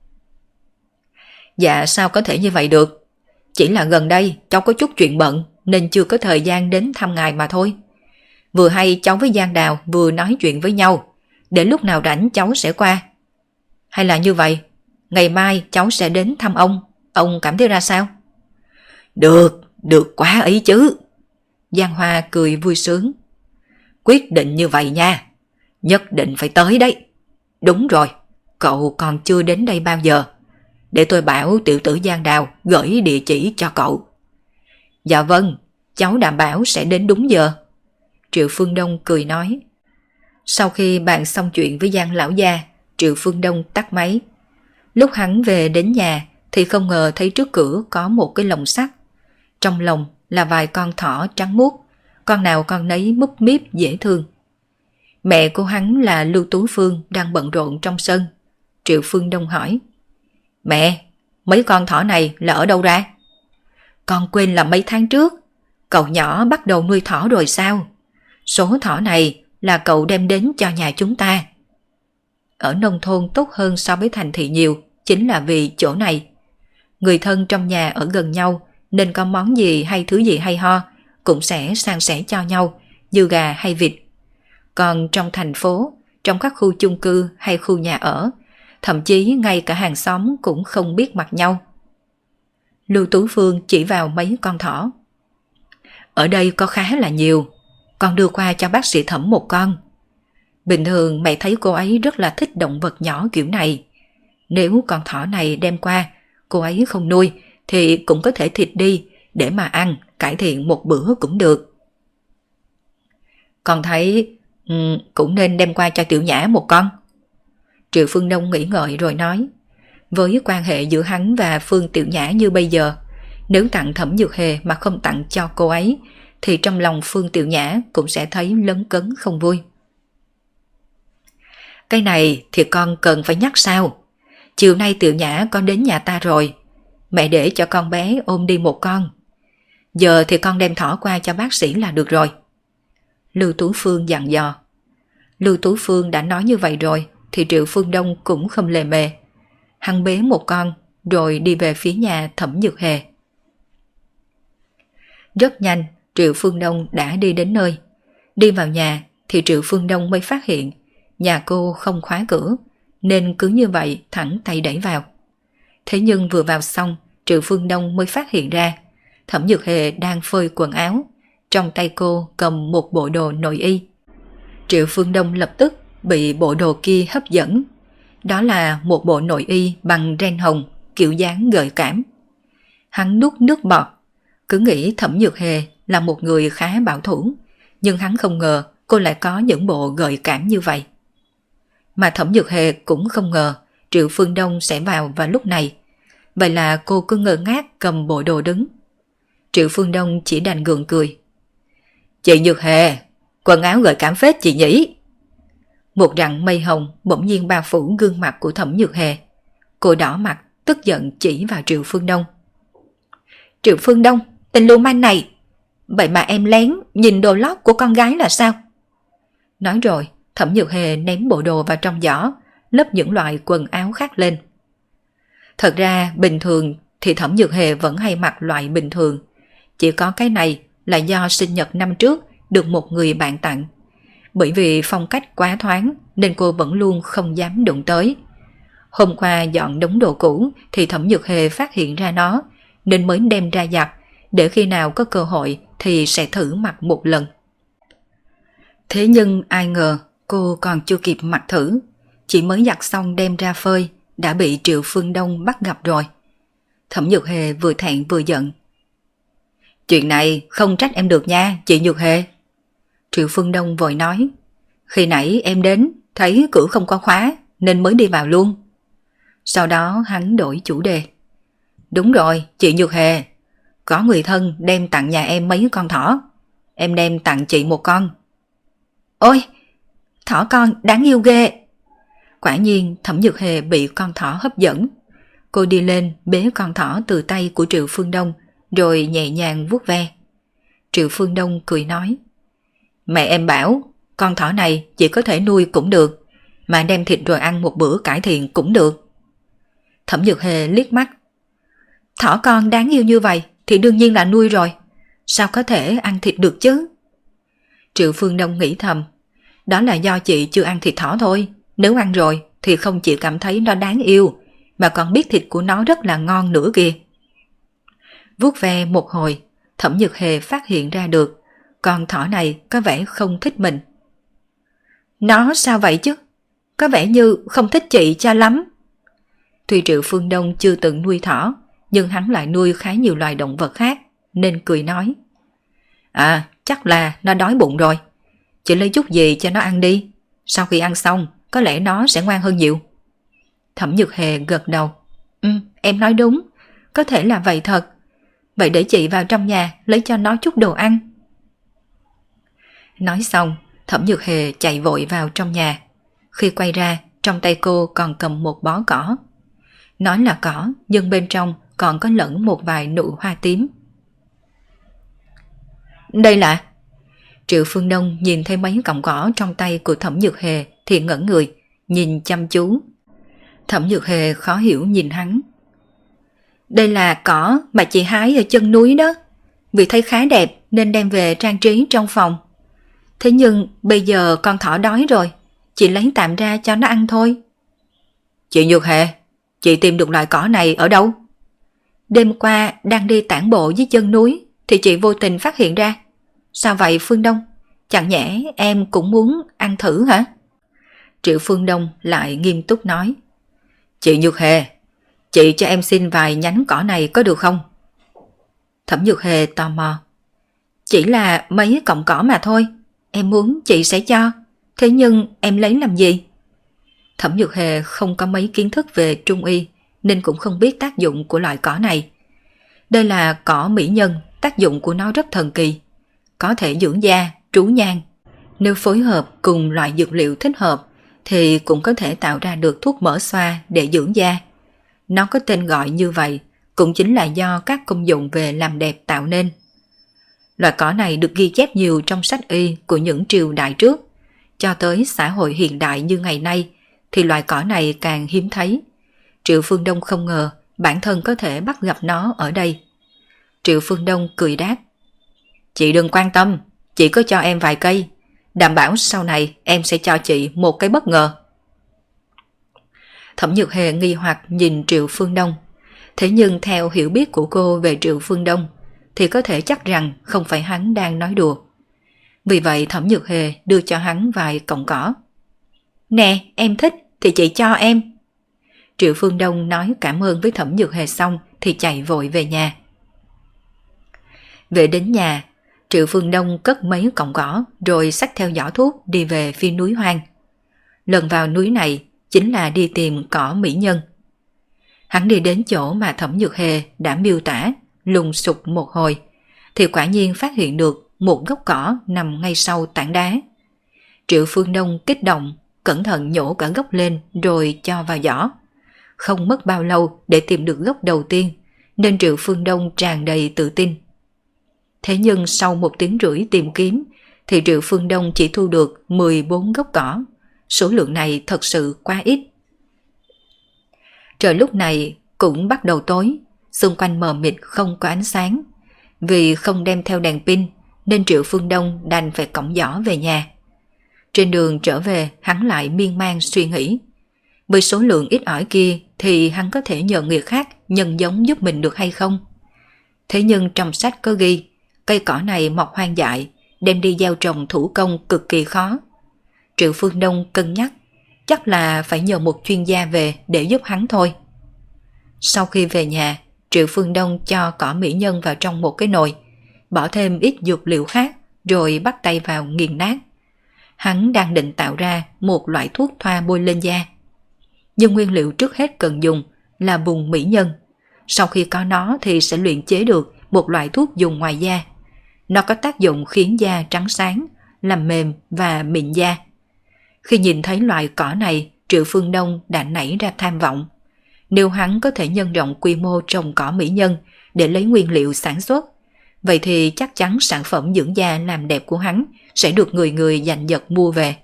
Dạ sao có thể như vậy được? Chỉ là gần đây cháu có chút chuyện bận nên chưa có thời gian đến thăm ngài mà thôi. Vừa hay cháu với Giang Đào vừa nói chuyện với nhau, để lúc nào rảnh cháu sẽ qua. Hay là như vậy, ngày mai cháu sẽ đến thăm ông cảm thấy ra sao? Được quá ý chứ. Giang Hoa cười vui sướng. Quyết định như vậy nha. Nhất định phải tới đấy. Đúng rồi, cậu còn chưa đến đây bao giờ. Để tôi bảo tiểu tử Giang Đào gửi địa chỉ cho cậu. Dạ vâng, cháu đảm bảo sẽ đến đúng giờ. Triệu Phương Đông cười nói. Sau khi bàn xong chuyện với Giang lão gia, Triệu Phương Đông tắt máy. Lúc hắn về đến nhà thì không ngờ thấy trước cửa có một cái lồng sắt. Trong lồng là vài con thỏ trắng muốt, con nào con nấy múp míp dễ thương. Mẹ của hắn là Lưu Tú Phương đang bận rộn trong sân. Triệu Phương Đông hỏi. Mẹ, mấy con thỏ này là ở đâu ra? Con quên là mấy tháng trước, cậu nhỏ bắt đầu nuôi thỏ rồi sao? Số thỏ này là cậu đem đến cho nhà chúng ta. Ở nông thôn tốt hơn so với thành thị nhiều, chính là vì chỗ này. Người thân trong nhà ở gần nhau nên có món gì hay thứ gì hay ho cũng sẽ san sẻ cho nhau, như gà hay vịt. Còn trong thành phố, trong các khu chung cư hay khu nhà ở, thậm chí ngay cả hàng xóm cũng không biết mặt nhau. Lưu Tú Phương chỉ vào mấy con thỏ. Ở đây có khá là nhiều, con đưa qua cho bác sĩ Thẩm một con. Bình thường mẹ thấy cô ấy rất là thích động vật nhỏ kiểu này. Nếu con thỏ này đem qua, cô ấy không nuôi thì cũng có thể thịt đi để mà ăn, cải thiện một bữa cũng được. Con thấy cũng nên đem qua cho Tiểu Nhã một con. Triệu Phương Đông nghĩ ngợi rồi nói. Với quan hệ giữa hắn và Phương Tiểu Nhã như bây giờ, nếu tặng Thẩm Dược Hề mà không tặng cho cô ấy thì trong lòng Phương Tiểu Nhã cũng sẽ thấy lấn cấn không vui. Cái này thì con cần phải nhắc sao? Chiều nay Tiểu Nhã con đến nhà ta rồi, mẹ để cho con bé ôm đi một con. Giờ thì con đem thỏ qua cho bác sĩ là được rồi. Lưu Tú Phương dặn dò. Lưu Tú Phương đã nói như vậy rồi thì Triệu Phương Đông cũng không lề mề. Hắn bế một con rồi đi về phía nhà Thẩm Dược Hề. Rất nhanh Triệu Phương Đông đã đi đến nơi. Đi vào nhà thì Triệu Phương Đông mới phát hiện nhà cô không khóa cửa, nên cứ như vậy thẳng tay đẩy vào. Thế nhưng vừa vào xong, Triệu Phương Đông mới phát hiện ra Thẩm Dược Hề đang phơi quần áo, trong tay cô cầm một bộ đồ nội y. Triệu Phương Đông lập tức bị bộ đồ kia hấp dẫn. Đó là một bộ nội y bằng ren hồng, kiểu dáng gợi cảm. Hắn nuốt nước bọt, cứ nghĩ Thẩm Dược Hề là một người khá bảo thủ, nhưng hắn không ngờ cô lại có những bộ gợi cảm như vậy. Mà Thẩm Dược Hề cũng không ngờ Triệu Phương Đông sẽ vào lúc này. Vậy là cô cứ ngơ ngác cầm bộ đồ đứng. Triệu Phương Đông chỉ đành gượng cười. Chị Dược Hề, quần áo gợi cảm phết chị nhỉ? Một rặng mây hồng bỗng nhiên bao phủ gương mặt của Thẩm Dược Hề. Cô đỏ mặt, tức giận chỉ vào Triệu Phương Đông. Triệu Phương Đông, tên lưu manh này, vậy mà em lén nhìn đồ lót của con gái là sao? Nói rồi, Thẩm Dược Hề ném bộ đồ vào trong giỏ, lấp những loại quần áo khác lên. Thật ra bình thường thì Thẩm Dược Hề vẫn hay mặc loại bình thường. Chỉ có cái này là do sinh nhật năm trước được một người bạn tặng. Bởi vì phong cách quá thoáng nên cô vẫn luôn không dám đụng tới. Hôm qua dọn đống đồ cũ thì Thẩm Dược Hề phát hiện ra nó, nên mới đem ra giặt, để khi nào có cơ hội thì sẽ thử mặc một lần. Thế nhưng ai ngờ cô còn chưa kịp mặc thử, chỉ mới giặt xong đem ra phơi đã bị Triệu Phương Đông bắt gặp rồi. Thẩm Dược Hề vừa thẹn vừa giận. Chuyện này không trách em được nha, chị Dược Hề. Triệu Phương Đông vội nói. Khi nãy em đến, thấy cửa không có khóa nên mới đi vào luôn. Sau đó hắn đổi chủ đề. Đúng rồi, chị Dược Hề, có người thân đem tặng nhà em mấy con thỏ. Em đem tặng chị một con. Ôi, thỏ con đáng yêu ghê. Quả nhiên Thẩm Dược Hề bị con thỏ hấp dẫn. Cô đi lên bế con thỏ từ tay của Triệu Phương Đông rồi nhẹ nhàng vuốt ve. Triệu Phương Đông cười nói. Mẹ em bảo con thỏ này chỉ có thể nuôi cũng được, mà đem thịt rồi ăn một bữa cải thiện cũng được. Thẩm Dược Hề liếc mắt. Thỏ con đáng yêu như vậy thì đương nhiên là nuôi rồi, sao có thể ăn thịt được chứ? Triệu Phương Đông nghĩ thầm. Đó là do chị chưa ăn thịt thỏ thôi, nếu ăn rồi thì không chỉ cảm thấy nó đáng yêu, mà còn biết thịt của nó rất là ngon nữa kìa. Vuốt ve một hồi, Thẩm Dược Hề phát hiện ra được con thỏ này có vẻ không thích mình. Nó sao vậy chứ? Có vẻ như không thích chị cho lắm. Tuy Triệu Phương Đông chưa từng nuôi thỏ, nhưng hắn lại nuôi khá nhiều loài động vật khác, nên cười nói. À, chắc là nó đói bụng rồi. Chị lấy chút gì cho nó ăn đi. Sau khi ăn xong, có lẽ nó sẽ ngoan hơn nhiều. Thẩm Nhược Hề gật đầu. Em nói đúng, có thể là vậy thật. Vậy để chị vào trong nhà lấy cho nó chút đồ ăn. Nói xong, Thẩm Nhược Hề chạy vội vào trong nhà. Khi quay ra, trong tay cô còn cầm một bó cỏ. Nói là cỏ, nhưng bên trong còn có lẫn một vài nụ hoa tím. Đây là... Triệu Phương Đông nhìn thấy mấy cọng cỏ trong tay của Thẩm Nhược Hề thì ngẩn người, nhìn chăm chú. Thẩm Nhược Hề khó hiểu nhìn hắn. Đây là cỏ mà chị hái ở chân núi đó. Vì thấy khá đẹp nên đem về trang trí trong phòng. Thế nhưng bây giờ con thỏ đói rồi, chị lấy tạm ra cho nó ăn thôi. Chị Nhược Hề, chị tìm được loại cỏ này ở đâu? Đêm qua đang đi tản bộ dưới chân núi thì chị vô tình phát hiện ra. Sao vậy Phương Đông? Chẳng nhẽ em cũng muốn ăn thử hả? Triệu Phương Đông lại nghiêm túc nói. Chị Nhược Hề, chị cho em xin vài nhánh cỏ này có được không? Thẩm Nhược Hề tò mò. Chỉ là mấy cọng cỏ mà thôi, em muốn chị sẽ cho. Thế nhưng em lấy làm gì? Thẩm Nhược Hề không có mấy kiến thức về trung y nên cũng không biết tác dụng của loại cỏ này. Đây là cỏ mỹ nhân, tác dụng của nó rất thần kỳ. Có thể dưỡng da, trú nhang. Nếu phối hợp cùng loại dược liệu thích hợp thì cũng có thể tạo ra được thuốc mỡ xoa để dưỡng da. Nó có tên gọi như vậy cũng chính là do các công dụng về làm đẹp tạo nên. Loại cỏ này được ghi chép nhiều trong sách y của những triều đại trước. Cho tới xã hội hiện đại như ngày nay thì loại cỏ này càng hiếm thấy. Triệu Phương Đông không ngờ bản thân có thể bắt gặp nó ở đây. Triệu Phương Đông cười đáp. Chị đừng quan tâm, chị cứ cho em vài cây. Đảm bảo sau này em sẽ cho chị một cái bất ngờ. Thẩm Nhược Hề nghi hoặc nhìn Triệu Phương Đông. Thế nhưng theo hiểu biết của cô về Triệu Phương Đông thì có thể chắc rằng không phải hắn đang nói đùa. Vì vậy Thẩm Nhược Hề đưa cho hắn vài cọng cỏ. Nè, em thích thì chị cho em. Triệu Phương Đông nói cảm ơn với Thẩm Nhược Hề xong thì chạy vội về nhà. Về đến nhà, Triệu Phương Đông cất mấy cọng cỏ rồi xách theo giỏ thuốc đi về phía núi hoang. Lần vào núi này chính là đi tìm cỏ mỹ nhân. Hắn đi đến chỗ mà Thẩm Nhược Hề đã miêu tả, lùng sục một hồi, thì quả nhiên phát hiện được một gốc cỏ nằm ngay sau tảng đá. Triệu Phương Đông kích động, cẩn thận nhổ cả gốc lên rồi cho vào giỏ. Không mất bao lâu để tìm được gốc đầu tiên, nên Triệu Phương Đông tràn đầy tự tin. Thế nhưng sau 1 tiếng rưỡi tìm kiếm, thì Triệu Phương Đông chỉ thu được 14 gốc cỏ. Số lượng này thật sự quá ít. Trời lúc này cũng bắt đầu tối, xung quanh mờ mịt không có ánh sáng. Vì không đem theo đèn pin, nên Triệu Phương Đông đành phải cõng giỏ về nhà. Trên đường trở về, hắn lại miên man suy nghĩ. Với số lượng ít ỏi kia thì hắn có thể nhờ người khác nhân giống giúp mình được hay không? Thế nhưng trong sách có ghi, cây cỏ này mọc hoang dại, đem đi gieo trồng thủ công cực kỳ khó. Triệu Phương Đông cân nhắc, chắc là phải nhờ một chuyên gia về để giúp hắn thôi. Sau khi về nhà, Triệu Phương Đông cho cỏ mỹ nhân vào trong một cái nồi, bỏ thêm ít dược liệu khác rồi bắt tay vào nghiền nát. Hắn đang định tạo ra một loại thuốc thoa bôi lên da. Nhưng nguyên liệu trước hết cần dùng là bùn mỹ nhân. Sau khi có nó thì sẽ luyện chế được một loại thuốc dùng ngoài da. Nó có tác dụng khiến da trắng sáng, làm mềm và mịn da. Khi nhìn thấy loại cỏ này, Triệu Phương Đông đã nảy ra tham vọng. Nếu hắn có thể nhân rộng quy mô trồng cỏ mỹ nhân để lấy nguyên liệu sản xuất, vậy thì chắc chắn sản phẩm dưỡng da làm đẹp của hắn sẽ được người người giành giật mua về.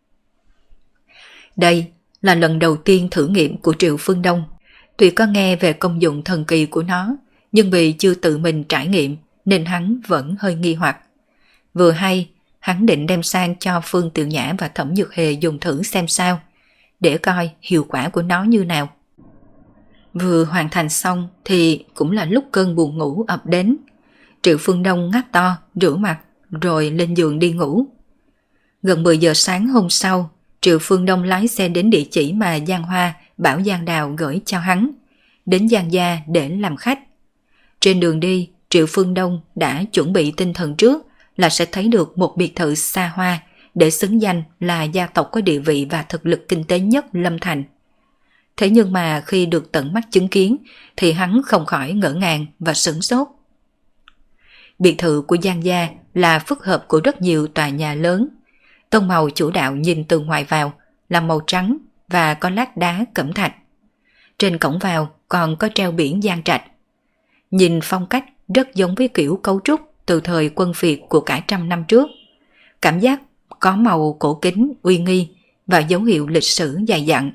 Đây là lần đầu tiên thử nghiệm của Triệu Phương Đông. Tuy có nghe về công dụng thần kỳ của nó, nhưng vì chưa tự mình trải nghiệm nên hắn vẫn hơi nghi hoặc. Vừa hay, hắn định đem sang cho Phương Tiểu Nhã và Thẩm Nhược Hề dùng thử xem sao, để coi hiệu quả của nó như nào. Vừa hoàn thành xong thì cũng là lúc cơn buồn ngủ ập đến. Triệu Phương Đông ngáp to, rửa mặt rồi lên giường đi ngủ. Gần 10 giờ sáng hôm sau, Triệu Phương Đông lái xe đến địa chỉ mà Giang Hoa bảo Giang Đào gửi cho hắn, đến Giang gia để làm khách. Trên đường đi, Triệu Phương Đông đã chuẩn bị tinh thần trước là sẽ thấy được một biệt thự xa hoa để xứng danh là gia tộc có địa vị và thực lực kinh tế nhất Lâm Thành. Thế nhưng mà khi được tận mắt chứng kiến thì hắn không khỏi ngỡ ngàng và sửng sốt. Biệt thự của Giang gia là phức hợp của rất nhiều tòa nhà lớn. Tông màu chủ đạo nhìn từ ngoài vào là màu trắng và có lát đá cẩm thạch. Trên cổng vào còn có treo biển Giang Trạch. Nhìn phong cách rất giống với kiểu cấu trúc từ thời quân Việt của cả trăm năm trước. Cảm giác có màu cổ kính, uy nghi và dấu hiệu lịch sử dày dặn.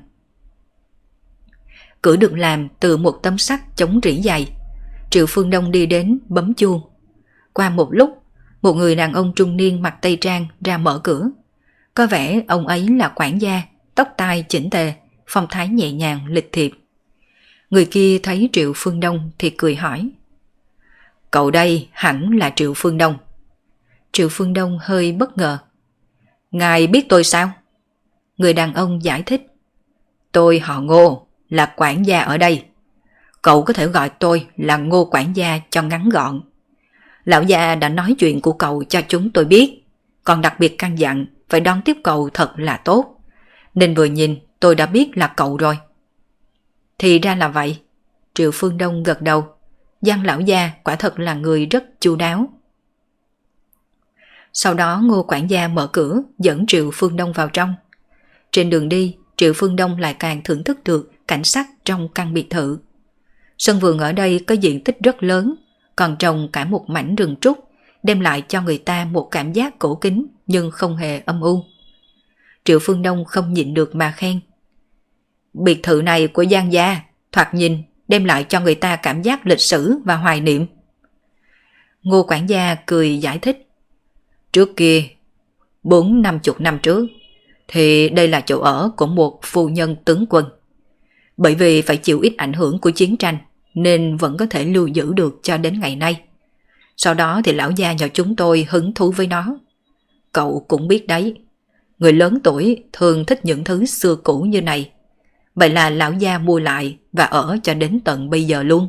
Cửa được làm từ một tấm sắt chống rỉ dày. Triệu Phương Đông đi đến bấm chuông. Qua một lúc, một người đàn ông trung niên mặc tây trang ra mở cửa. Có vẻ ông ấy là quản gia, tóc tai chỉnh tề, phong thái nhẹ nhàng, lịch thiệp. Người kia thấy Triệu Phương Đông thì cười hỏi. Cậu đây hẳn là Triệu Phương Đông. Triệu Phương Đông hơi bất ngờ. Ngài biết tôi sao? Người đàn ông giải thích. Tôi họ Ngô, là quản gia ở đây. Cậu có thể gọi tôi là Ngô quản gia cho ngắn gọn. Lão gia đã nói chuyện của cậu cho chúng tôi biết, còn đặc biệt căn dặn phải đón tiếp cậu thật là tốt. Nên vừa nhìn tôi đã biết là cậu rồi. Thì ra là vậy. Triệu Phương Đông gật đầu. Giang lão gia quả thật là người rất chu đáo. Sau đó Ngô quản gia mở cửa dẫn Triệu Phương Đông vào trong. Trên đường đi, Triệu Phương Đông lại càng thưởng thức được cảnh sắc trong căn biệt thự. Sân vườn ở đây có diện tích rất lớn, còn trồng cả một mảnh rừng trúc, đem lại cho người ta một cảm giác cổ kính nhưng không hề âm u. Triệu Phương Đông không nhịn được mà khen. Biệt thự này của Giang gia, thoạt nhìn đem lại cho người ta cảm giác lịch sử và hoài niệm. Ngô quản gia cười giải thích. Trước kia, 40-50 năm trước, thì đây là chỗ ở của một phu nhân tướng quân. Bởi vì phải chịu ít ảnh hưởng của chiến tranh, nên vẫn có thể lưu giữ được cho đến ngày nay. Sau đó thì lão gia nhà chúng tôi hứng thú với nó. Cậu cũng biết đấy, người lớn tuổi thường thích những thứ xưa cũ như này. Vậy là lão gia mua lại và ở cho đến tận bây giờ luôn.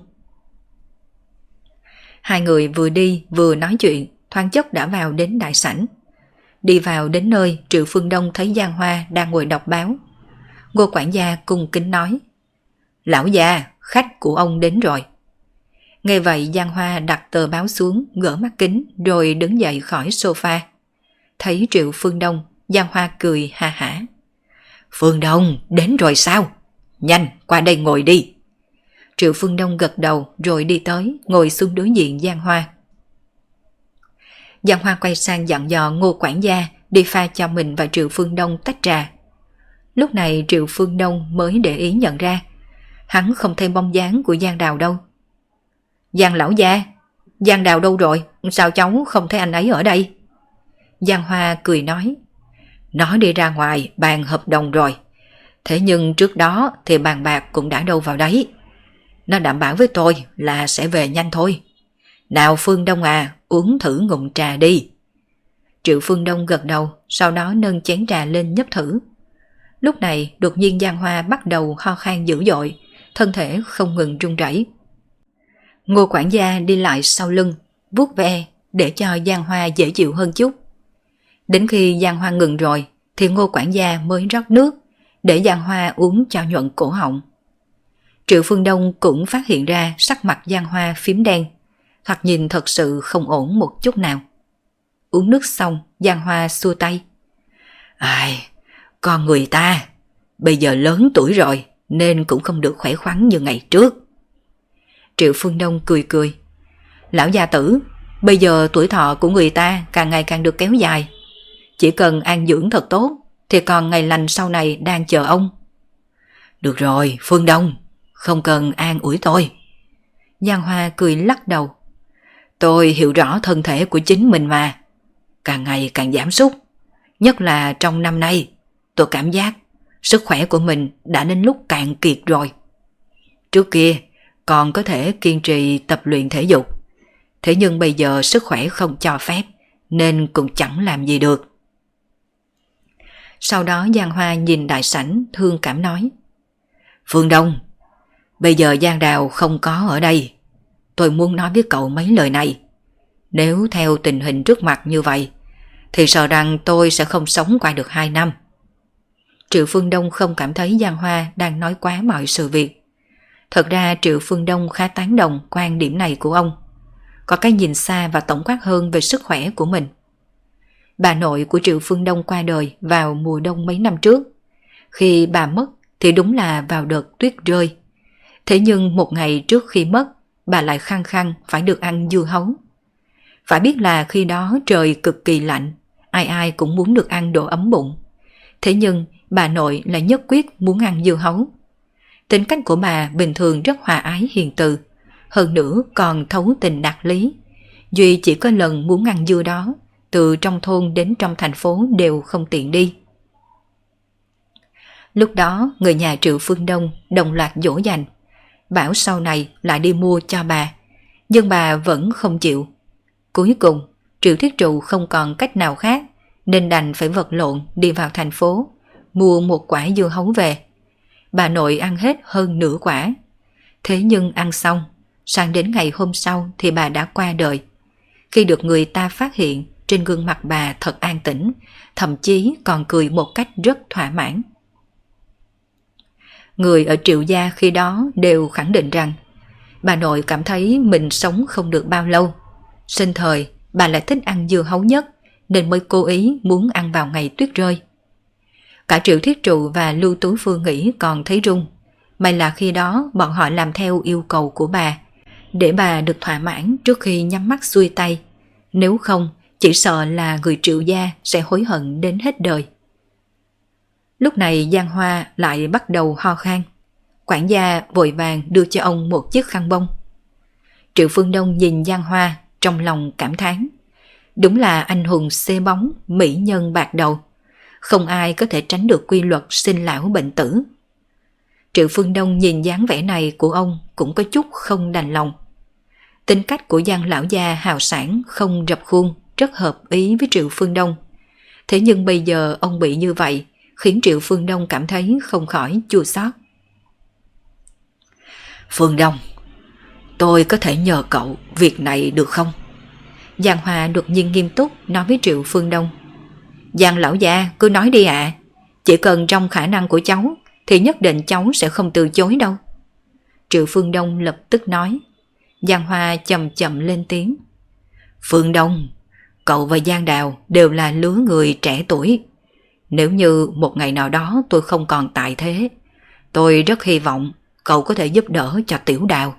Hai người vừa đi vừa nói chuyện, thoáng chốc đã vào đến đại sảnh. Đi vào đến nơi, Triệu Phương Đông thấy Giang Hoa đang ngồi đọc báo. Ngô quản gia cung kính nói. Lão gia, khách của ông đến rồi. Nghe vậy Giang Hoa đặt tờ báo xuống, gỡ mắt kính rồi đứng dậy khỏi sofa. Thấy Triệu Phương Đông, Giang Hoa cười ha hả. Phương Đông, đến rồi sao? Nhanh, qua đây ngồi đi. Triệu Phương Đông gật đầu rồi đi tới, ngồi xuống đối diện Giang Hoa. Giang Hoa quay sang dặn dò Ngô quản gia đi pha cho mình và Triệu Phương Đông tách trà. Lúc này Triệu Phương Đông mới để ý nhận ra, hắn không thấy bóng dáng của Giang Đào đâu. Giang lão gia, Giang Đào đâu rồi? Sao cháu không thấy anh ấy ở đây? Giang Hoa cười nói. Nó đi ra ngoài bàn hợp đồng rồi. Thế nhưng trước đó thì bàn bạc cũng đã đâu vào đấy. Nó đảm bảo với tôi là sẽ về nhanh thôi. Nào Phương Đông à, uống thử ngụm trà đi. Triệu Phương Đông gật đầu, sau đó nâng chén trà lên nhấp thử. Lúc này đột nhiên Giang Hoa bắt đầu ho khan dữ dội, thân thể không ngừng run rẩy. Ngô quản gia đi lại sau lưng, vuốt ve để cho Giang Hoa dễ chịu hơn chút. Đến khi Giang Hoa ngừng rồi thì Ngô quản gia mới rót nước để Giang Hoa uống cho nhuận cổ họng. Triệu Phương Đông cũng phát hiện ra sắc mặt Giang Hoa phím đen, thoạt nhìn thật sự không ổn một chút nào. Uống nước xong, Giang Hoa xua tay. Ai, con người ta bây giờ lớn tuổi rồi nên cũng không được khỏe khoắn như ngày trước. Triệu Phương Đông cười cười. Lão gia tử, bây giờ tuổi thọ của người ta càng ngày càng được kéo dài. Chỉ cần an dưỡng thật tốt thì còn ngày lành sau này đang chờ ông. Được rồi, Phương Đông, không cần an ủi tôi. Giang Hoa cười lắc đầu. Tôi hiểu rõ thân thể của chính mình mà. Càng ngày càng giảm sút. Nhất là trong năm nay, tôi cảm giác sức khỏe của mình đã đến lúc cạn kiệt rồi. Trước kia còn có thể kiên trì tập luyện thể dục. Thế nhưng bây giờ sức khỏe không cho phép nên cũng chẳng làm gì được. Sau đó Giang Hoa nhìn đại sảnh thương cảm nói: Phương Đông, bây giờ Giang Đào không có ở đây. Tôi muốn nói với cậu mấy lời này. Nếu theo tình hình trước mặt như vậy, thì sợ rằng tôi sẽ không sống qua được 2 năm. Triệu Phương Đông không cảm thấy Giang Hoa đang nói quá mọi sự việc. Thật ra Triệu Phương Đông khá tán đồng quan điểm này của ông. Có cái nhìn xa và tổng quát hơn về sức khỏe của mình. Bà nội của Triệu Phương Đông qua đời vào mùa đông mấy năm trước. Khi bà mất thì đúng là vào đợt tuyết rơi. Thế nhưng một ngày trước khi mất, bà lại khăng khăng phải được ăn dưa hấu. Phải biết là khi đó trời cực kỳ lạnh, ai ai cũng muốn được ăn đồ ấm bụng. Thế nhưng bà nội lại nhất quyết muốn ăn dưa hấu. Tính cách của bà bình thường rất hòa ái hiền từ, hơn nữa còn thấu tình đạt lý. Duy chỉ có lần muốn ăn dưa đó, từ trong thôn đến trong thành phố đều không tiện đi. Lúc đó người nhà Triệu Phương Đông đồng loạt dỗ dành, bảo sau này lại đi mua cho bà, nhưng bà vẫn không chịu. Cuối cùng Triệu Thiết Trụ không còn cách nào khác nên đành phải vật lộn đi vào thành phố, mua một quả dưa hấu về. Bà nội ăn hết hơn nửa quả. Thế nhưng ăn xong, sang đến ngày hôm sau thì bà đã qua đời. Khi được người ta phát hiện, trên gương mặt bà thật an tĩnh, thậm chí còn cười một cách rất thỏa mãn. Người ở Triệu gia khi đó đều khẳng định rằng bà nội cảm thấy mình sống không được bao lâu. Sinh thời, bà lại thích ăn dưa hấu nhất nên mới cố ý muốn ăn vào ngày tuyết rơi. Cả Triệu Thiết Trụ và Lưu Tú Phương nghĩ còn thấy run. May là khi đó bọn họ làm theo yêu cầu của bà, để bà được thỏa mãn trước khi nhắm mắt xuôi tay. Nếu không, chỉ sợ là người Triệu gia sẽ hối hận đến hết đời. Lúc này Giang Hoa lại bắt đầu ho khan. Quản gia vội vàng đưa cho ông một chiếc khăn bông. Triệu Phương Đông nhìn Giang Hoa, trong lòng cảm thán. Đúng là anh hùng xê bóng, mỹ nhân bạc đầu. Không ai có thể tránh được quy luật sinh lão bệnh tử. Triệu Phương Đông nhìn dáng vẻ này của ông cũng có chút không đành lòng. Tính cách của Giang lão gia hào sản không rập khuôn, rất hợp ý với Triệu Phương Đông. Thế nhưng bây giờ ông bị như vậy, khiến Triệu Phương Đông cảm thấy không khỏi chua xót. Phương Đông, tôi có thể nhờ cậu việc này được không? Giang Hoa đột nhiên nghiêm túc nói với Triệu Phương Đông. Giang lão gia cứ nói đi ạ. Chỉ cần trong khả năng của cháu thì nhất định cháu sẽ không từ chối đâu. Triệu Phương Đông lập tức nói. Giang Hoa chậm chậm lên tiếng. Phương Đông, cậu và Giang Đào đều là lứa người trẻ tuổi. Nếu như một ngày nào đó tôi không còn tại thế, tôi rất hy vọng cậu có thể giúp đỡ cho Tiểu Đào.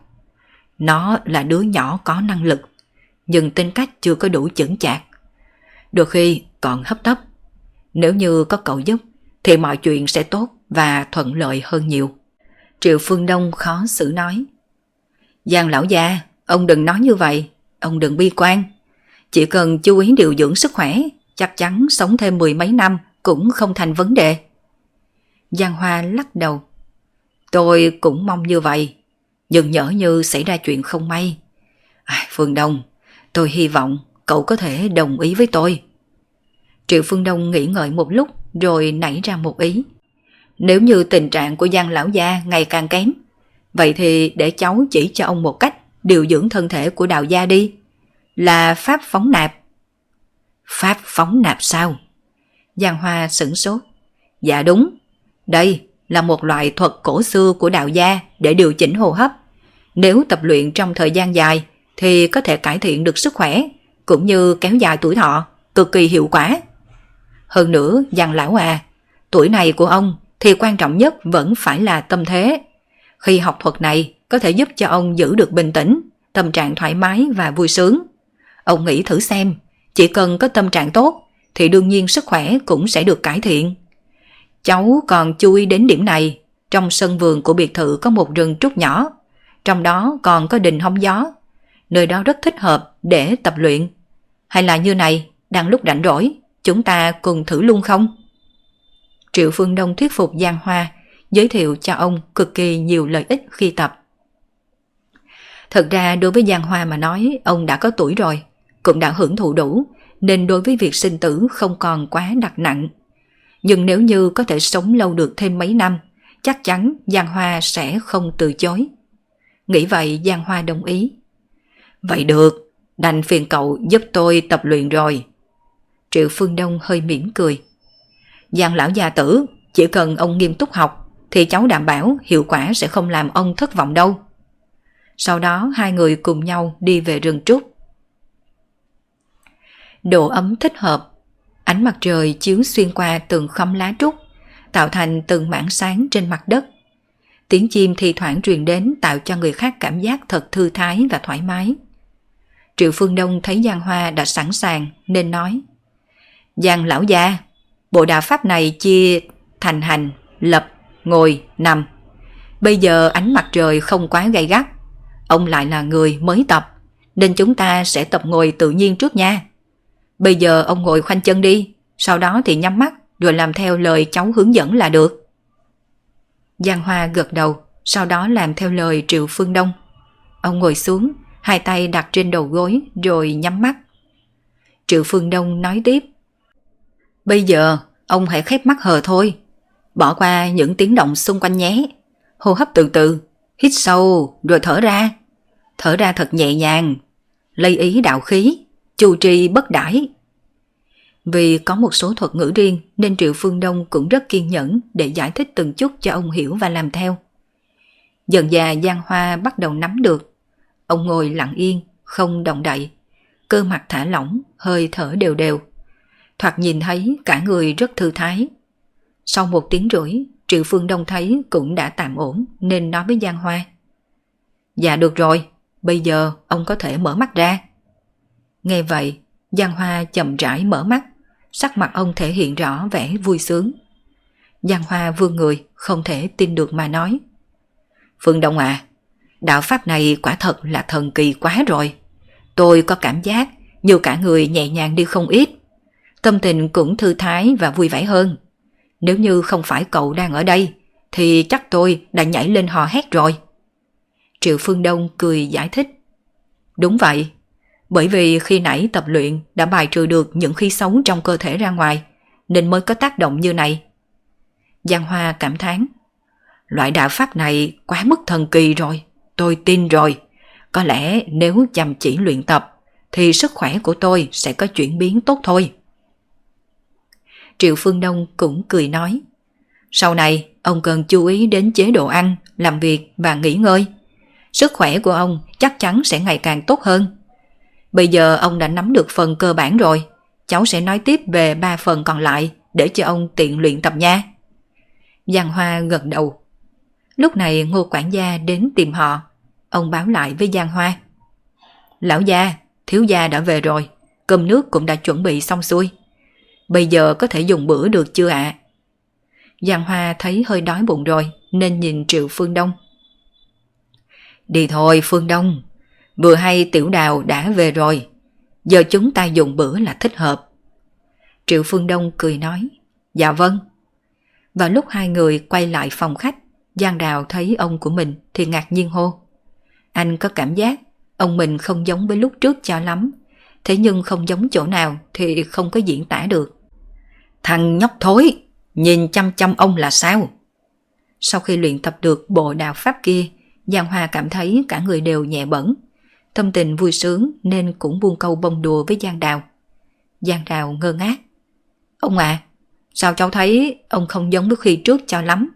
Nó là đứa nhỏ có năng lực, nhưng tính cách chưa có đủ chững chạc. Đôi khi còn hấp tấp. Nếu như có cậu giúp thì mọi chuyện sẽ tốt và thuận lợi hơn nhiều. Triệu Phương Đông khó xử nói. Giang lão gia, ông đừng nói như vậy, ông đừng bi quan. Chỉ cần chú ý điều dưỡng sức khỏe, chắc chắn sống thêm 10 mấy năm cũng không thành vấn đề. Giang Hoa lắc đầu. Tôi cũng mong như vậy, nhưng nhỡ như xảy ra chuyện không may. Phương Đông, tôi hy vọng cậu có thể đồng ý với tôi. Triệu Phương Đông nghĩ ngợi một lúc rồi nảy ra một ý. Nếu như tình trạng của Giang lão gia ngày càng kém, vậy thì để cháu chỉ cho ông một cách điều dưỡng thân thể của Đào gia đi. Là pháp phóng nạp. Pháp phóng nạp sao? Giang Hoa sửng sốt. Dạ đúng. Đây là một loại thuật cổ xưa của Đạo gia để điều chỉnh hô hấp. Nếu tập luyện trong thời gian dài thì có thể cải thiện được sức khỏe, cũng như kéo dài tuổi thọ, cực kỳ hiệu quả. Hơn nữa, Giang lão à, tuổi này của ông thì quan trọng nhất vẫn phải là tâm thế. Khi học thuật này có thể giúp cho ông giữ được bình tĩnh, tâm trạng thoải mái và vui sướng. Ông nghĩ thử xem, chỉ cần có tâm trạng tốt thì đương nhiên sức khỏe cũng sẽ được cải thiện. Cháu còn chú ý đến điểm này, trong sân vườn của biệt thự có một rừng trúc nhỏ, trong đó còn có đình hóng gió. Nơi đó rất thích hợp để tập luyện. Hay là như này, đang lúc rảnh rỗi, chúng ta cùng thử luôn không? Triệu Phương Đông thuyết phục Giang Hoa, giới thiệu cho ông cực kỳ nhiều lợi ích khi tập. Thật ra đối với Giang Hoa mà nói, ông đã có tuổi rồi, cũng đã hưởng thụ đủ, nên đối với việc sinh tử không còn quá đặt nặng. nhưng nếu như có thể sống lâu được thêm mấy năm, chắc chắn Giang Hoa sẽ không từ chối. Nghĩ vậy Giang Hoa đồng ý. Vậy được, đành phiền cậu giúp tôi tập luyện rồi. Triệu Phương Đông hơi mỉm cười. Giang lão gia tử, chỉ cần ông nghiêm túc học thì cháu đảm bảo hiệu quả sẽ không làm ông thất vọng đâu. Sau đó hai người cùng nhau đi về rừng trúc. Độ ấm thích hợp, ánh mặt trời chiếu xuyên qua từng khóm lá trúc, tạo thành từng mảng sáng trên mặt đất. Tiếng chim thi thoảng truyền đến tạo cho người khác cảm giác thật thư thái và thoải mái. Triệu Phương Đông thấy Giang Hoa đã sẵn sàng nên nói: Giang lão gia, bộ đạo pháp này chia thành hành, lập, ngồi, nằm. Bây giờ ánh mặt trời không quá gay gắt, ông lại là người mới tập, nên chúng ta sẽ tập ngồi tự nhiên trước nha. Bây giờ ông ngồi khoanh chân đi, sau đó thì nhắm mắt rồi làm theo lời cháu hướng dẫn là được. Giang Hoa gật đầu, sau đó làm theo lời Triệu Phương Đông. Ông ngồi xuống, hai tay đặt trên đầu gối rồi nhắm mắt. Triệu Phương Đông nói tiếp: Bây giờ ông hãy khép mắt hờ thôi, bỏ qua những tiếng động xung quanh nhé. Hô hấp từ từ, hít sâu rồi thở ra. Thở ra thật nhẹ nhàng, lấy ý đạo khí, chu tri bất đãi. Vì có một số thuật ngữ riêng nên Triệu Phương Đông cũng rất kiên nhẫn để giải thích từng chút cho ông hiểu và làm theo. Dần dà Giang Hoa bắt đầu nắm được. Ông ngồi lặng yên, không động đậy, cơ mặt thả lỏng, hơi thở đều đều. Thoạt nhìn thấy cả người rất thư thái. Sau 1 tiếng rưỡi, Triệu Phương Đông thấy cũng đã tạm ổn nên nói với Giang Hoa: Dạ được rồi, bây giờ ông có thể mở mắt ra. Nghe vậy, Giang Hoa chậm rãi mở mắt, sắc mặt ông thể hiện rõ vẻ vui sướng. Giang Hoa vươn người, không thể tin được mà nói: Phương Đông à, đạo pháp này quả thật là thần kỳ quá rồi. Tôi có cảm giác như cả người nhẹ nhàng đi không ít, tâm tình cũng thư thái và vui vẻ hơn. Nếu như không phải cậu đang ở đây thì chắc tôi đã nhảy lên hò hét rồi. Triệu Phương Đông cười giải thích: Đúng vậy, bởi vì khi nãy tập luyện đã bài trừ được những khí xấu trong cơ thể ra ngoài, nên mới có tác động như này. Giang Hoa cảm thán: Loại đạo pháp này quá mức thần kỳ rồi, tôi tin rồi. Có lẽ nếu chăm chỉ luyện tập thì sức khỏe của tôi sẽ có chuyển biến tốt thôi. Triệu Phương Đông cũng cười nói: Sau này ông cần chú ý đến chế độ ăn, làm việc và nghỉ ngơi. Sức khỏe của ông chắc chắn sẽ ngày càng tốt hơn. Bây giờ ông đã nắm được phần cơ bản rồi, cháu sẽ nói tiếp về 3 phần còn lại để cho ông tiện luyện tập nha. Giang Hoa gật đầu. Lúc này Ngô quản gia đến tìm họ. Ông báo lại với Giang Hoa: Lão gia, thiếu gia đã về rồi, cơm nước cũng đã chuẩn bị xong xuôi. Bây giờ có thể dùng bữa được chưa ạ? Giang Hoa thấy hơi đói bụng rồi nên nhìn Triệu Phương Đông. Đi thôi Phương Đông, vừa hay Tiểu Đào đã về rồi, giờ chúng ta dùng bữa là thích hợp. Triệu Phương Đông cười nói: Dạ vâng. Vào lúc hai người quay lại phòng khách, Giang Đào thấy ông của mình thì ngạc nhiên hô: Anh có cảm giác ông mình không giống với lúc trước cho lắm, thế nhưng không giống chỗ nào thì không có diễn tả được. Thằng nhóc thối, nhìn chăm chăm ông là sao? Sau khi luyện tập được bộ đạo pháp kia, Giang Hoa cảm thấy cả người đều nhẹ bẫng, tâm tình vui sướng nên cũng buông câu bông đùa với Giang Đào. Giang Đào ngơ ngác: Ông à, sao cháu thấy ông không giống với khi trước cho lắm?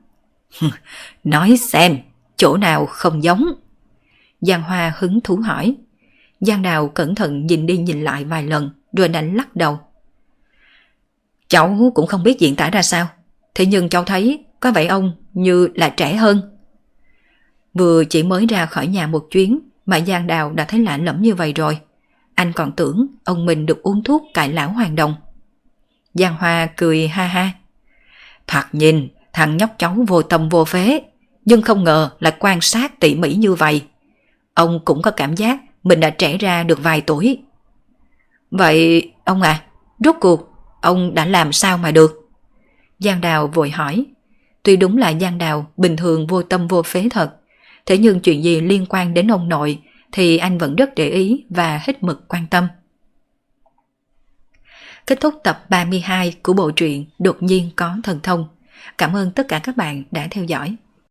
Nói xem, chỗ nào không giống? Giang Hoa hứng thú hỏi. Giang Đào cẩn thận nhìn đi nhìn lại vài lần rồi đành lắc đầu. Cháu cũng không biết diễn tả ra sao, thế nhưng cháu thấy có vẻ ông như là trẻ hơn. Vừa chỉ mới ra khỏi nhà một chuyến mà Giang Đào đã thấy lạ lẫm như vậy rồi. Anh còn tưởng ông mình được uống thuốc cải lão hoàng đồng. Giang Hoa cười ha ha: Thoạt nhìn thằng nhóc cháu vô tâm vô phế, nhưng không ngờ lại quan sát tỉ mỉ như vậy. Ông cũng có cảm giác mình đã trẻ ra được vài tuổi. Vậy ông à, rốt cuộc ông đã làm sao mà được? Giang Đào vội hỏi. Tuy đúng là Giang Đào bình thường vô tâm vô phế thật, thế nhưng chuyện gì liên quan đến ông nội thì anh vẫn rất để ý và hết mực quan tâm. Kết thúc tập 32 của bộ truyện Đột nhiên có thần thông. Cảm ơn tất cả các bạn đã theo dõi.